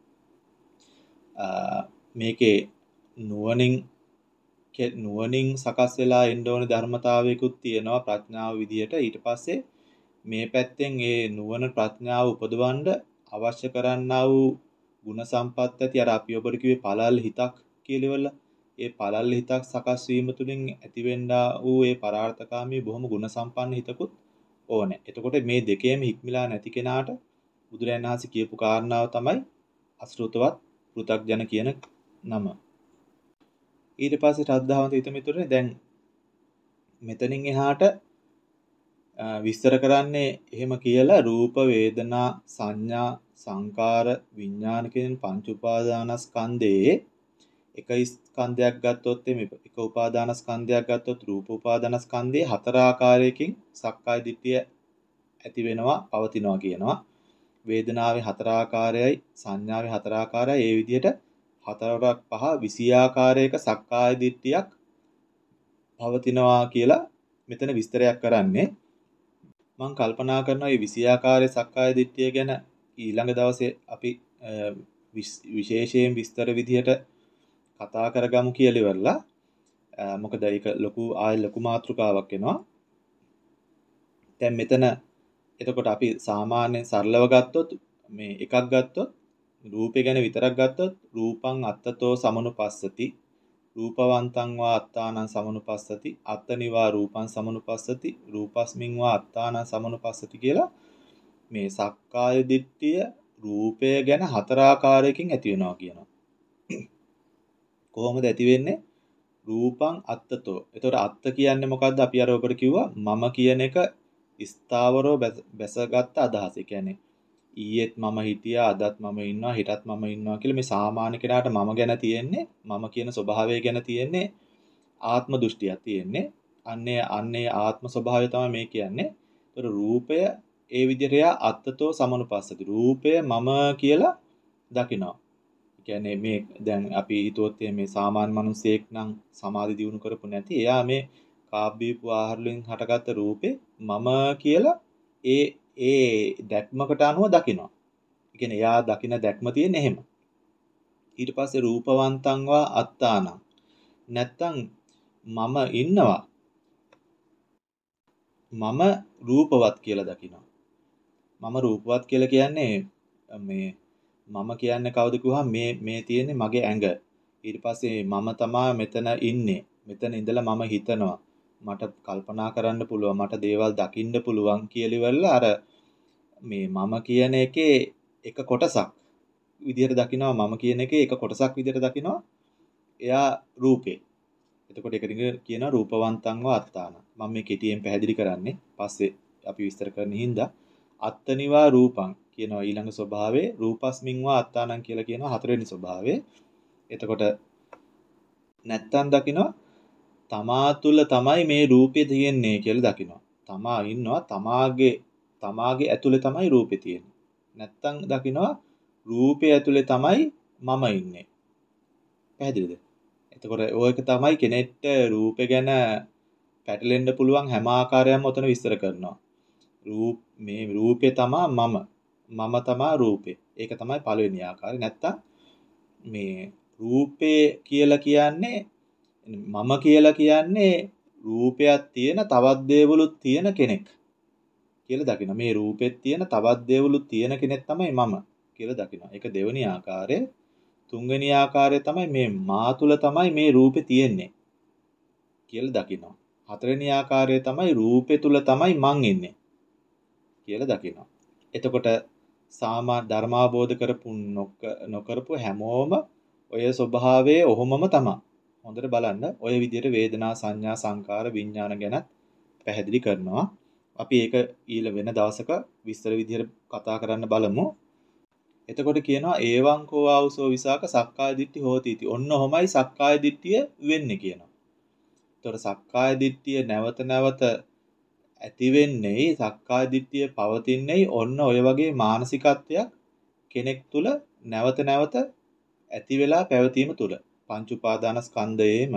මේකේ නුවණින් නුවණින් සකස් වෙලා එන්න ඕනේ ධර්මතාවයකුත් තියෙනවා ප්‍රඥාව විදියට. ඊට පස්සේ මේ පැත්තෙන් ඒ නුවණ ප්‍රඥාව උපදවන්න අවශ්‍ය කරන්නා වූ ಗುಣ සම්පත් ඇති අර අපි ඔබට කිව්වේ පළල් හිතක් කියලාවල ඒ පළල් හිතක් සකස් වීම තුළින් ඇතිවෙන්නා වූ ඒ පරාර්ථකාමී බොහොම ಗುಣ සම්පන්න හිතකුත් ඕනේ. එතකොට මේ දෙකේම හික්මිලා නැති කෙනාට බුදුරයන් වහන්සේ කියපු කාරණාව තමයි අසෘතවත් පෘථග්ජන කියන නම. ඊට පස්සේ ශ්‍රද්ධාවන්ත හිත මිතුරනේ දැන් මෙතනින් එහාට විස්තර කරන්නේ එහෙම කියලා රූප වේදනා සංඥා සංකාර විඥාන කියන පංච උපාදානස්කන්ධයේ එක ස්කන්ධයක් ගත්තොත් මේ එක උපාදානස්කන්ධයක් ගත්තොත් රූප උපාදානස්කන්ධයේ හතර ආකාරයකින් සක්කාය දිට්ඨිය ඇති වෙනවා පවතිනවා කියනවා. වේදනාවේ හතර ආකාරයයි සංඥාවේ හතර ආකාරයයි ඒ විදිහට හතරක් පහ විසි ආකාරයක සක්කාය දිට්ඨියක් පවතිනවා කියලා මෙතන විස්තරයක් කරන්නේ. මම කල්පනා කරනවා මේ විසි ආකාරයේ සක්කාය දිට්ඨිය ගැන ඊළඟ දවසේ අපි විශේෂයෙන් විස්තර විදිහට කතා කරගමු කියලා ඉවරලා. මොකද ඒක ලොකු ආය ලොකු මාතෘකාවක් වෙනවා. දැන් මෙතන එතකොට අපි සාමාන්‍යයෙන් සරලව ගත්තොත් මේ එකක් ගත්තොත් රූපය ගැන විතරක් ගත්තොත් රූපං අත්තතෝ සමනුපස්සති රූපවන්තං වා අත්තානං සමනුපස්සති අත්තනිවා රූපං සමනුපස්සති රූපස්මින් වා අත්තානං සමනුපස්සති කියලා මේ සක්කාය දිට්ඨිය රූපය ගැන හතර ආකාරයකින් ඇති වෙනවා කියනවා. කොහොමද ඇති වෙන්නේ? රූපං අත්තතෝ. එතකොට අත්ත කියන්නේ මොකද්ද? අපි අර ඔබට කිව්වා මම කියන එක ස්ථාවරව බැසගත් අදහස. ඒ කියන්නේ ඊයේත් මම හිටියා අදත් මම ඉන්නවා හෙටත් මම ඉන්නවා කියලා මේ සාමාන්‍ය කෙනාට මම ගැන තියෙන්නේ මම කියන ස්වභාවය ගැන තියෙන්නේ ආත්ම දෘෂ්ටියක් තියෙන්නේ. අන්නේ අන්නේ ආත්ම ස්වභාවය තමයි මේ කියන්නේ. ඒතර රූපය ඒ විදිහට යා අත්තතෝ සමනුපස්සති. රූපය මම කියලා දකිනවා. ඒ කියන්නේ මේ දැන් අපි හිතුවොත් මේ සාමාන්‍ය මිනිසෙක් නම් සමාධි දියුණු කරපු නැති එයා මේ කාබ්බීපු ආහාර වලින් හටගත්ත රූපේ මම කියලා ඒ ඒ දැක්මකට අනුව දකිනවා. ඒ කියන්නේ එයා දකින දැක්ම තියෙන්නේ එහෙම. ඊට පස්සේ රූපවන්තංවා අත්තානං. නැත්තම් මම ඉන්නවා. මම රූපවත් කියලා දකිනවා. මම රූපවත් කියලා කියන්නේ මේ මම කියන්නේ කවුද කිව්වහම මේ මේ තියෙන්නේ මගේ ඇඟ. ඊට පස්සේ මම තමා මෙතන ඉන්නේ. මෙතන ඉඳලා මම හිතනවා. මට කල්පනා කරන්න පුළුවන් මට දේවල් දකින්න පුළුවන් කියලා ඉවරලා අර මේ මම කියන එකේ එක කොටසක් විදිහට දකිනවා මම කියන එකේ එක කොටසක් විදිහට දකිනවා එයා රූපේ. එතකොට ඒක දිග කියනවා රූපවන්තංව අත්තාන. මම මේ කෙටියෙන් පැහැදිලි කරන්නේ පස්සේ අපි විස්තර කරන්න හින්දා අත්තනිවා රූපං කියනවා ඊළඟ ස්වභාවයේ රූපස්මින්වා අත්තානං කියලා කියනවා හතරවෙනි ස්වභාවයේ. එතකොට නැත්තම් දකිනවා තමා තුළ තමයි මේ රූපය තියෙන්නේ කියලා දකිනවා. තමා ඉන්නවා තමාගේ තමාගේ ඇතුලේ තමයි රූපේ තියෙන්නේ. නැත්තම් දකිනවා රූපය ඇතුලේ තමයි මම ඉන්නේ. පැහැදිලිද? එතකොට ඔයක තමයි කෙනෙක්ට රූපේ ගැන පැටලෙන්න පුළුවන් හැම ආකාරයක්ම උතන විස්තර කරනවා. රූප මේ රූපේ තමා මම. මම තමා රූපේ. ඒක තමයි පළවෙනි ආකාරය. නැත්තම් මේ රූපේ කියලා කියන්නේ මම කියලා කියන්නේ රූපයක් තියෙන තවත් දේවලුත් තියෙන කෙනෙක් කියලා දකිනවා. මේ රූපෙත් තියෙන තවත් දේවලුත් තියෙන කෙනෙක් තමයි මම කියලා දකිනවා. ඒක දෙවෙනි ආකාරය. තුන්වෙනි ආකාරය තමයි මේ මා තුල තමයි මේ රූපේ තියෙන්නේ කියලා දකිනවා. හතරවෙනි ආකාරය තමයි රූපේ තුල තමයි මං ඉන්නේ කියලා දකිනවා. එතකොට සාමා ධර්මාබෝධ කරපු නොකරපු හැමෝම ඔය ස්වභාවයේ ඔහොමම තමයි. හොඳට බලන්න ඔය විදිහට වේදනා සංඥා සංකාර විඥාන ගැන පැහැදිලි කරනවා. අපි ඒක ඊළ වෙන දවසක විස්තර විදිහට කතා කරන්න බලමු. එතකොට කියනවා ඒවං කෝ ආවුසෝ විසාක සක්කාය දිට්ඨි හෝති इति. ඔන්න ඔහොමයි සක්කාය දිට්ඨිය වෙන්නේ කියනවා. එතකොට සක්කාය දිට්ඨිය නැවත නැවත ඇති වෙන්නේ සක්කාය දිට්ඨිය පවතින්නේ ඔන්න ඔය වගේ මානසිකත්වයක් කෙනෙක් තුල නැවත නැවත ඇති වෙලා පැවතීම තුල පංච උපාදාන ස්කන්ධයේම.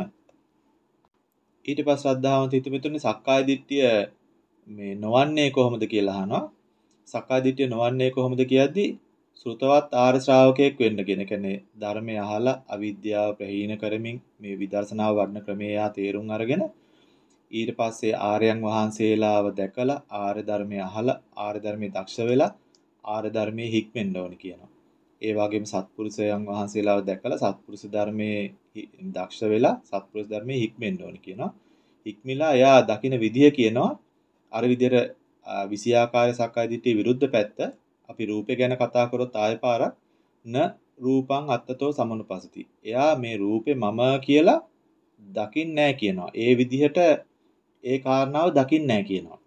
ඊට පස්සේ ශ්‍රද්ධාවන්ත හිතමිතුනේ සක්කාය දිට්ඨිය මේ නොවන්නේ කොහොමද කියලා අහනවා. සක්කාය දිට්ඨිය නොවන්නේ කොහොමද කියද්දී සෘතවත් ආර්ය ශ්‍රාවකයෙක් වෙන්න කියන. කියන්නේ ධර්මය අහලා අවිද්‍යාව ප්‍රහීන කරමින් මේ විදර්ශනාව වඩන ක්‍රමයේ තේරුම් අරගෙන ඊට පස්සේ ආර්යයන් වහන්සේලාව දැකලා ආර්ය ධර්මය අහලා ආර්ය ධර්මයේ දක්ෂ වෙලා ආර්ය ධර්මයේ හික්මෙන්න ඕනි කියනවා. ඒ වගේම සත්පුරුෂයන් වහන්සේලාව දැකලා සත්පුරුෂ ධර්මයේ දක්ෂ වෙලා සත්පුරුෂ ධර්මයේ හික්මෙන්න ඕනි කියනවා. හික්මිලා එයා දකින විදිය කියනවා අර විදියට විෂයාකාරය සක්කාය දිට්ඨිය විරුද්ධ පැත්ත. අපි රූපය ගැන කතා කරොත් ආය පාරක් න රූපං අත්තතෝ සමනුපස්සති. එයා මේ රූපේ මම කියලා දකින්නේ නැහැ කියනවා. ඒ විදිහට ඒ කාරණාව දකින්නේ නැහැ කියනවා.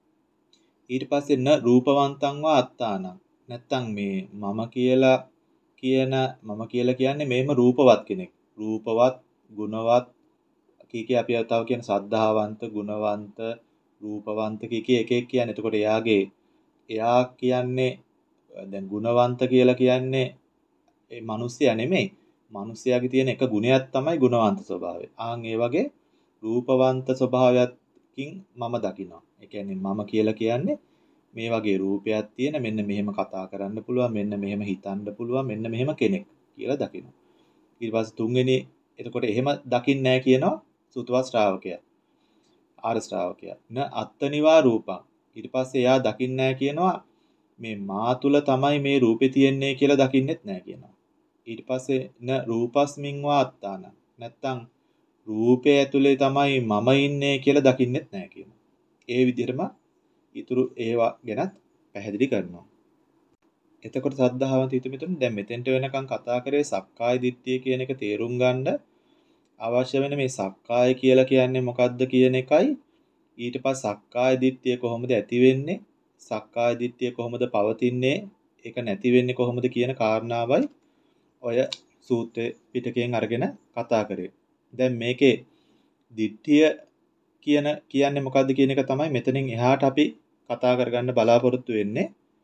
ඊට පස්සේ න රූපවන්තං වා අත්තානං. නැත්තම් මේ මම කියලා කියන මම කියලා කියන්නේ මේම රූපවත් කෙනෙක්. රූපවත්, ගුණවත් කීකේ අපි තව කියන සද්ධාවන්ත, ගුණවන්ත, රූපවන්ත කීකේ එක එක කියන්නේ. එතකොට එයාගේ එයා කියන්නේ දැන් ගුණවන්ත කියලා කියන්නේ ඒ මිනිස්සයා නෙමෙයි. මිනිස්සයාගේ තියෙන එක ගුණයක් තමයි ගුණවන්ත ස්වභාවය. ආන් ඒ වගේ රූපවන්ත ස්වභාවයකින් මම දකිනවා. ඒ කියන්නේ මම කියලා කියන්නේ මේ වගේ රූපයක් තියෙන මෙන්න මෙහෙම කතා කරන්න පුළුවන් මෙන්න මෙහෙම හිතන්න පුළුවන් මෙන්න මෙහෙම කෙනෙක් කියලා දකිනවා. ඊට පස්සේ තුන්වෙනි එතකොට එහෙම දකින්නේ නැහැ කියනවා සුතවත් ශ්‍රාවකයා. ආර්ය ශ්‍රාවකයා. න අත්තනිවා රූපං. ඊට පස්සේ එයා දකින්නේ නැහැ කියනවා මේ මා තුල තමයි මේ රූපේ තියෙන්නේ කියලා දකින්නෙත් නැහැ කියනවා. ඊට පස්සේ න රූපස්මින් වා අත්තාන. නැත්තම් රූපය ඇතුලේ තමයි මම ඉන්නේ කියලා දකින්නෙත් නැහැ කියනවා. ඒ විදිහටම ඊතුරු ඒවා ගැනත් පැහැදිලි කරනවා. එතකොට සද්ධාවන්ත හිතමිතුන් දැන් මෙතෙන්ට වෙනකන් කතා කරේ සක්කාය දිට්ඨිය කියන එක තේරුම් ගන්න අවශ්‍ය වෙන මේ සක්කාය කියලා කියන්නේ මොකක්ද කියන එකයි ඊට පස්සේ සක්කාය දිට්ඨිය කොහොමද ඇති වෙන්නේ සක්කාය දිට්ඨිය කොහොමද පවතින්නේ ඒක නැති වෙන්නේ කොහොමද කියන කාරණාවයි ඔය සූත්‍ර පිටකයෙන් අරගෙන කතා කරේ. දැන් මේකේ දිට්ඨිය කියන කියන්නේ මොකද්ද කියන එක තමයි මෙතනින් එහාට අපි කතා කරගන්න බලාපොරොත්තු වෙන්නේ.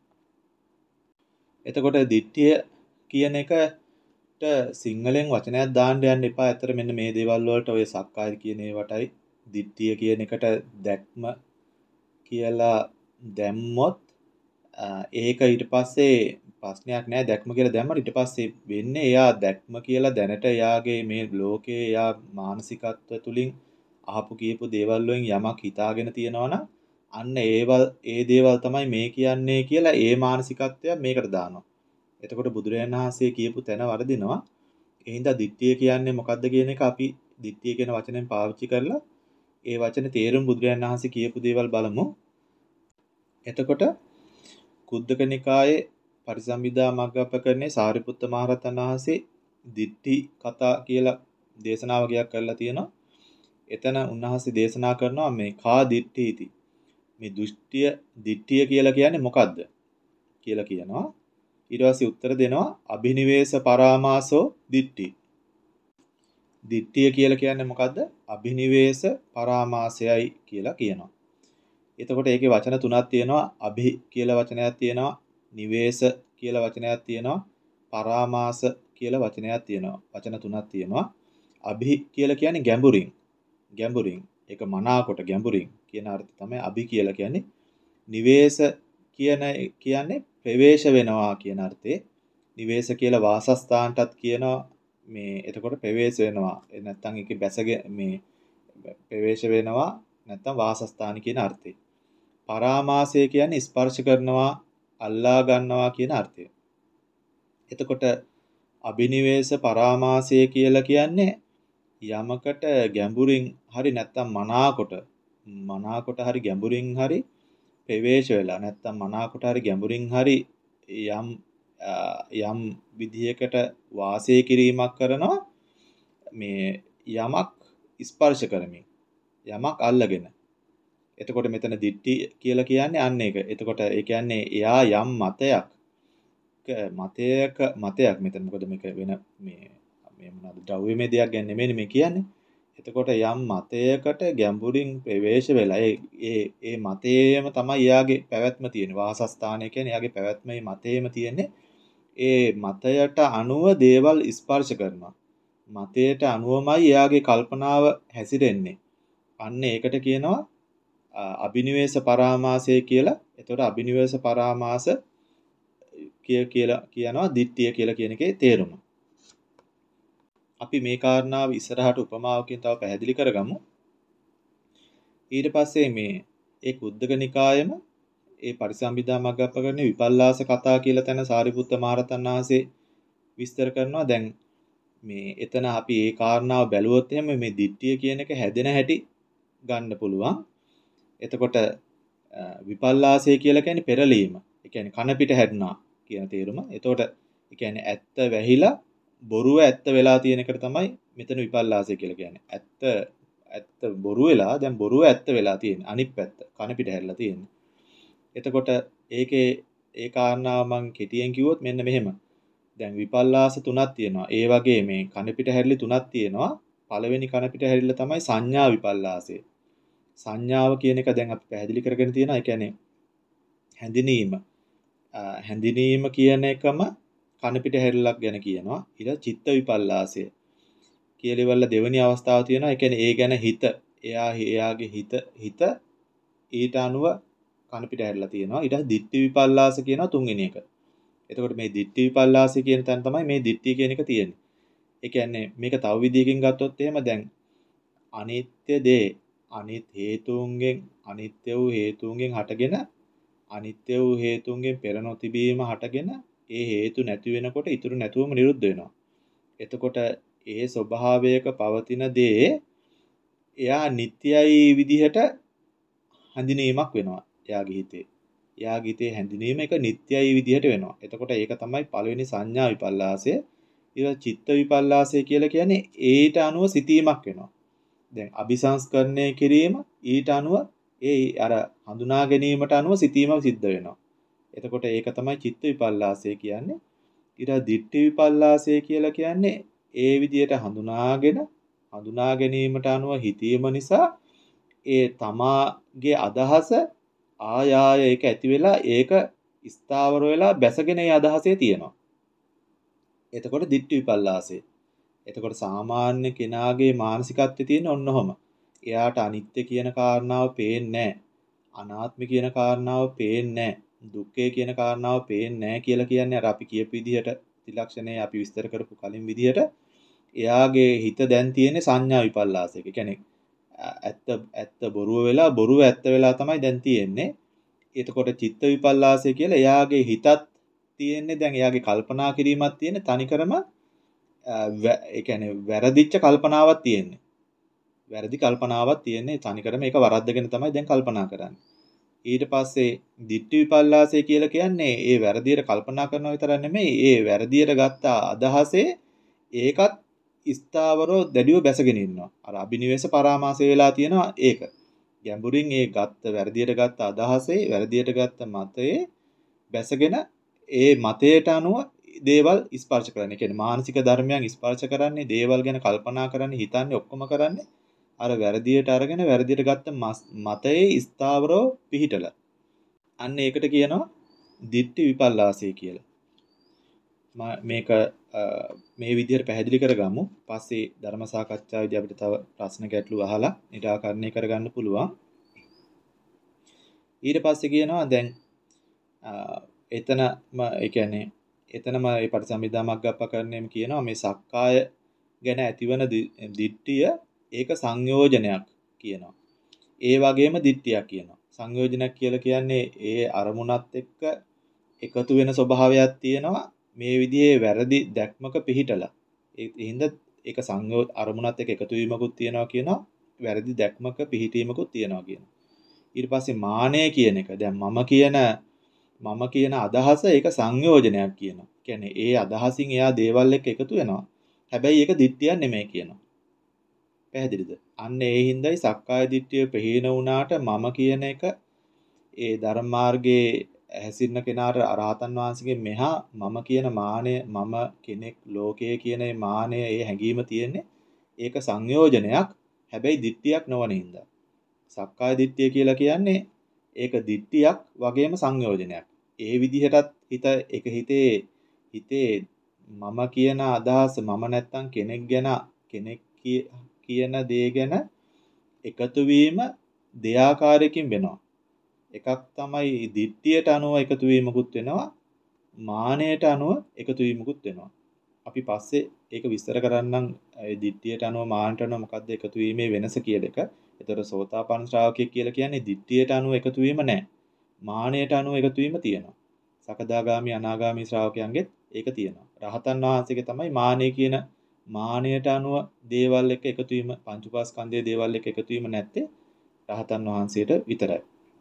එතකොට දිට්ඨිය කියන එකට සිංහලෙන් වචනයක් දාන්න යන්න එපා. ඇත්තට මෙන්න මේ දේවල් වලට ඔය සක්කාය කියන ඒවටයි දිට්ඨිය කියන එකට දැක්ම කියලා දැම්මොත් ඒක ඊට පස්සේ ප්‍රශ්නයක් නෑ. දැක්ම කියලා දැම්මම ඊට පස්සේ වෙන්නේ එයා දැක්ම කියලා දැනට එයාගේ මේ ලෝකේ එයා මානසිකත්ව තුලින් අහපු කියපු දේවල් වලින් යමක් හිතාගෙන තියනවනම් අන්න ඒවල් ඒ දේවල් තමයි මේ කියන්නේ කියලා ඒ මානසිකත්වය මේකට දානවා. එතකොට බුදුරජාණන් වහන්සේ කියපු තැන වරදිනවා. ඒ හින්දා දිට්ඨිය කියන්නේ මොකද්ද කියන එක අපි දිට්ඨිය කියන වචනයෙන් පාවිච්චි කරලා ඒ වචනේ තේරුම් බුදුරජාණන් වහන්සේ කියපු දේවල් බලමු. එතකොට කුද්දක නිකායේ පරිසම්විදා මග්ගප්පකරණේ සාරිපුත්ත මහරහතන් වහන්සේ දිට්ඨි කතා කියලා දේශනාවකයක් කරලා තියෙනවා. එතන උන්වහන්සේ දේශනා කරනවා මේ කා දිට්ඨීති. මේ දෘෂ්ටිය දිට්ඨිය කියලා කියන්නේ මොකද්ද කියලා කියනවා. ඊට පස්සේ උත්තර දෙනවා අභිනිවේෂ පරාමාසෝ දිට්ඨි. දිට්ඨිය කියලා කියන්නේ මොකද්ද? අභිනිවේෂ පරාමාසයයි කියලා කියනවා. එතකොට ඒකේ වචන තුනක් තියෙනවා. අභි කියලා වචනයක් තියෙනවා. නිවේෂ කියලා වචනයක් තියෙනවා. පරාමාස කියලා වචනයක් තියෙනවා. වචන තුනක් තියෙනවා. අභි කියලා කියන්නේ ගැඹුරින්. ගැඹුරින් ඒක මනාකොට ගැඹුරින් කියන අර්ථය තමයි අභි කියලා කියන්නේ. නිවේෂ කියන කියන්නේ ප්‍රවේශ වෙනවා කියන අර්ථේ. නිවේශ කියලා වාසස්ථානටත් කියනවා මේ එතකොට ප්‍රවේශ වෙනවා. ඒ නැත්තම් ඒකේ බැසගෙන මේ ප්‍රවේශ වෙනවා නැත්තම් වාසස්ථාන කියන අර්ථේ. පරාමාසය කියන්නේ ස්පර්ශ කරනවා, අල්ලා ගන්නවා කියන අර්ථය. එතකොට අබිනිවේෂ පරාමාසය කියලා කියන්නේ යමකට ගැඹුරින් හරි නැත්තම් මනාකොට මනාකොට හරි ගැඹුරින් හරි ප්‍රවේශ වෙලා නැත්තම් මනාකොට හරි ගැඹුරින් හරි යම් යම් විදියකට වාසය කිරීමක් කරනවා මේ යමක් ස්පර්ශ කරමින් යමක් අල්ලගෙන. එතකොට මෙතන දිට්ඨි කියලා කියන්නේ අන්න ඒක. එතකොට ඒ කියන්නේ එයා යම් මතයක් මතයක මතයක් මෙතන මොකද මේක වෙන මේ මේ මොනවාද ද්‍රව්‍යමය දෙයක් ගැන නෙමෙයි මේ කියන්නේ. එතකොට යම් මතයකට ගැඹුරින් ප්‍රවේශ වෙලා ඒ ඒ ඒ මතයේම තමයි එයාගේ පැවැත්ම තියෙන්නේ. වාසස්ථානය කියන්නේ එයාගේ පැවැත්ම මේ මතයේම තියෙන්නේ. ඒ මතයට අනුව දේවල් ස්පර්ශ කරනවා. මතයට අනුවමයි එයාගේ කල්පනාව හැසිරෙන්නේ. අන්න ඒකට කියනවා අබිනිවේෂ පරාමාසය කියලා. එතකොට අබිනිවේෂ පරාමාස කිය කියලා කියනවා දිට්ඨිය කියලා කියන එකේ තේරුම. අපි මේ කාරණාව ඉස්සරහට උපමාවකින් තව පැහැදිලි කරගමු. ඊට පස්සේ මේ ඒ කුද්දක නිකායෙම ඒ පරිසම්බිදා මග්ගප්පකරණේ විපල්ලාස කතා කියලා තැන සාරිපුත්ත මහරහතන් වහන්සේ විස්තර කරනවා. දැන් මේ එතන අපි ඒ කාරණාව බැලුවොත් එහෙම මේ දිට්ඨිය කියන එක හැදෙන හැටි ගන්න පුළුවන්. එතකොට විපල්ලාසය කියලා කියන්නේ පෙරලීම. ඒ කියන්නේ කන පිට හැදුනා කියන තේරුම. එතකොට ඒ කියන්නේ ඇත්ත වැහිලා බොරුව ඇත්ත වෙලා තියෙන එකට තමයි මෙතන විපල්ලාසය කියලා කියන්නේ. ඇත්ත ඇත්ත බොරු වෙලා දැන් බොරුව ඇත්ත වෙලා තියෙන්නේ. අනිත් පැත්ත කන පිට හැරිලා තියෙන්නේ. එතකොට ඒකේ ඒ කාරණාව මම කෙටියෙන් කිව්වොත් මෙන්න මෙහෙම. දැන් විපල්ලාස තුනක් තියෙනවා. ඒ වගේ මේ කන පිට හැරිලි තුනක් තියෙනවා. පළවෙනි කන පිට හැරිල්ල තමයි සංඥා විපල්ලාසය. සංඥාව කියන එක දැන් අපි පැහැදිලි කරගෙන තියෙනවා. ඒ කියන්නේ හැඳිනීම. හැඳිනීම කියන එකම කන පිට හැරිල්ලක් ගැන කියනවා. ඊට චිත්ත විපල්ලාසය කියලා ඉවරල දෙවෙනි අවස්ථාව තියෙනවා. ඒ කියන්නේ ඒ ගැන හිත. එයා එයාගේ හිත හිත ඊට අනුව කන පිට හැරිලා තියෙනවා. ඊට දිට්ඨි විපල්ලාස කියනවා තුන්වෙනි එක. එතකොට මේ දිට්ඨි විපල්ලාසය කියන තැන තමයි මේ දිට්ඨිය කියන එක තියෙන්නේ. ඒ කියන්නේ මේක තව විදිහකින් ගත්තොත් එහෙම දැන් අනිත්‍ය දේ අනිත් හේතුන්ගෙන් අනිත්‍ය වූ හේතුන්ගෙන් හටගෙන අනිත්‍ය වූ හේතුන්ගෙන් පෙර නොතිබීම හටගෙන ඒ හේතු නැති වෙනකොට ඉතුරු නැතුවම නිරුද්ධ වෙනවා. එතකොට ඒ ස්වභාවයක පවතින දේ එයා නිට්ටයයි විදිහට හඳුනීමක් වෙනවා එයාගේ හිතේ. එයාගේ හිතේ හැඳිනීම එක නිට්ටයයි විදිහට වෙනවා. එතකොට ඒක තමයි පළවෙනි සංඥා විපල්ලාසය. ඊට චිත්ත විපල්ලාසය කියලා කියන්නේ ඒට අනුව සිතීමක් වෙනවා. දැන් අபிසංස්කරණය කිරීම ඊට අනුව ඒ අර හඳුනා ගැනීමට අනුව සිතීම සිද්ධ වෙනවා. එතකොට ඒක තමයි චිත්ත විපල්ලාසය කියන්නේ. ඊට දිට්ඨි විපල්ලාසය කියලා කියන්නේ ඒ විදිහට හඳුනාගෙන හඳුනා ගැනීමට අනුව හිතීම නිසා ඒ තමාගේ අදහස ආයාය ඒක ඇති වෙලා ඒක ස්ථාවර වෙලා බැසගෙන ඒ අදහසේ තියෙනවා. එතකොට දිට්ඨි විපල්ලාසය. එතකොට සාමාන්‍ය කෙනාගේ මානසිකත්වයේ තියෙන ඔන්නෝම. එයාට අනිත්‍ය කියන කාරණාව පේන්නේ නැහැ. අනාත්ම කියන කාරණාව පේන්නේ නැහැ. දුක්ඛය කියන කාරණාව පේන්නේ නැහැ කියලා කියන්නේ අර අපි කියපු විදිහට ත්‍රිලක්ෂණේ අපි විස්තර කරපු කලින් විදිහට එයාගේ හිත දැන් තියෙන්නේ සංඥා විපල්ලාසයක. ඒ කියන්නේ ඇත්ත ඇත්ත බොරුව වෙලා බොරුව ඇත්ත වෙලා තමයි දැන් තියෙන්නේ. එතකොට චිත්ත විපල්ලාසය කියලා එයාගේ හිතත් තියෙන්නේ දැන් එයාගේ කල්පනා කිරීමක් තියෙන්නේ තනිකරම ඒ කියන්නේ වැරදිච්ච කල්පනාවක් තියෙන්නේ. වැරදි කල්පනාවක් තියෙන්නේ තනිකරම ඒක වරද්දගෙන තමයි දැන් කල්පනා කරන්නේ. ඊට පස්සේ දිට්ඨි විපල්ලාසය කියලා කියන්නේ ඒ වැරදියට කල්පනා කරනවා විතරක් නෙමෙයි ඒ වැරදියට ගත්ත අදහසේ ඒකත් ස්ථාවරව දැඩිව බැසගෙන ඉන්නවා. අර අබිනිවේෂ පරාමාසය වෙලා තියෙනවා ඒක. ගැඹුරින් ඒ ගත්ත වැරදියට ගත්ත අදහසේ වැරදියට ගත්ත මතයේ බැසගෙන ඒ මතයට අනුව දේවල් ස්පර්ශ කරන්නේ. කියන්නේ මානසික ධර්මයන් ස්පර්ශ කරන්නේ දේවල් ගැන කල්පනා කරන්නේ හිතන්නේ ඔක්කොම කරන්නේ අර වැරදියට අරගෙන වැරදියට ගත්ත මතයේ ස්ථාවරව පිහිටලා. අන්න ඒකට කියනවා දිට්ඨි විපල්ලාසය කියලා. මේක මේ විදිහට පැහැදිලි කරගමු. පස්සේ ධර්ම සාකච්ඡාවේදී අපිට තව ප්‍රශ්න ගැටළු අහලා නිරාකරණය කරගන්න පුළුවන්. ඊට පස්සේ කියනවා දැන් එතනම ඒ කියන්නේ එතනම මේ පටිසම්භිදා මග්ගප්පකරණයම කියනවා මේ සක්කාය ගැන ඇතිවන දිට්ඨිය ඒක සංයෝජනයක් කියනවා. ඒ වගේම දිට්ඨියක් කියනවා. සංයෝජනයක් කියලා කියන්නේ ඒ අරමුණත් එක්ක එකතු වෙන ස්වභාවයක් තියෙනවා. මේ විදිහේ වැරදි දැක්මක පිහිටලා. ඒ හින්දා ඒක සංයෝ අරමුණත් එක්ක එකතු වීමකුත් තියෙනවා කියනවා. වැරදි දැක්මක පිහිටීමකුත් තියෙනවා කියනවා. ඊට පස්සේ මානය කියන එක දැන් මම කියන මම කියන අදහස ඒක සංයෝජනයක් කියනවා. කියන්නේ ඒ අදහසින් එයා දේවල් එක්ක එකතු වෙනවා. හැබැයි ඒක දිට්ඨියක් නෙමෙයි කියනවා. පැහැදිලිද? අන්න ඒ හින්දායි සක්කාය දිට්ඨිය ප්‍රහීන වුණාට මම කියන එක ඒ ධර්ම මාර්ගයේ හැසිරෙන කෙනාට අරහතන් වහන්සේගේ මෙහා මම කියන මානය මම කෙනෙක් ලෝකයේ කියන මේ මානය ඒ හැඟීම තියෙන්නේ ඒක සංයෝජනයක්. හැබැයි දිට්ඨියක් නොවන හින්දා. සක්කාය දිට්ඨිය කියලා කියන්නේ ඒක දිට්ඨියක් වගේම සංයෝජනයක්. ඒ විදිහටත් හිත එක හිතේ හිතේ මම කියන අදහස මම නැත්තම් කෙනෙක් ගැන කෙනෙක් කියන දේ ගැන එකතු වීම දෙආකාරයකින් වෙනවා. එකක් තමයි දිට්ඨියට අනුව එකතු වීමකුත් වෙනවා. මානයට අනුව එකතු වීමකුත් වෙනවා. අපි පස්සේ ඒක විස්තර කරන්නම් ඒ දිට්ඨියට අනුව මානට අනුව මොකද්ද එකතු වීමේ වෙනස කියලා එක. ඒතර සෝතාපන්න ශ්‍රාවකයෙක් කියලා කියන්නේ දිට්ඨියට අනුව එකතු වීම නැහැ. මානයට අනුව එකතු වීම තියෙනවා. සකදාගාමි අනාගාමි ශ්‍රාවකයන්ගෙත් ඒක තියෙනවා. රහතන් වහන්සේගේ තමයි මානෙ කියන මානයට අනුව දේවල් එක්ක එකතු වීම පංච උපාස්කන්ධයේ දේවල් එක්ක එකතු වීම නැත්තේ රහතන් වහන්සේට විතරයි.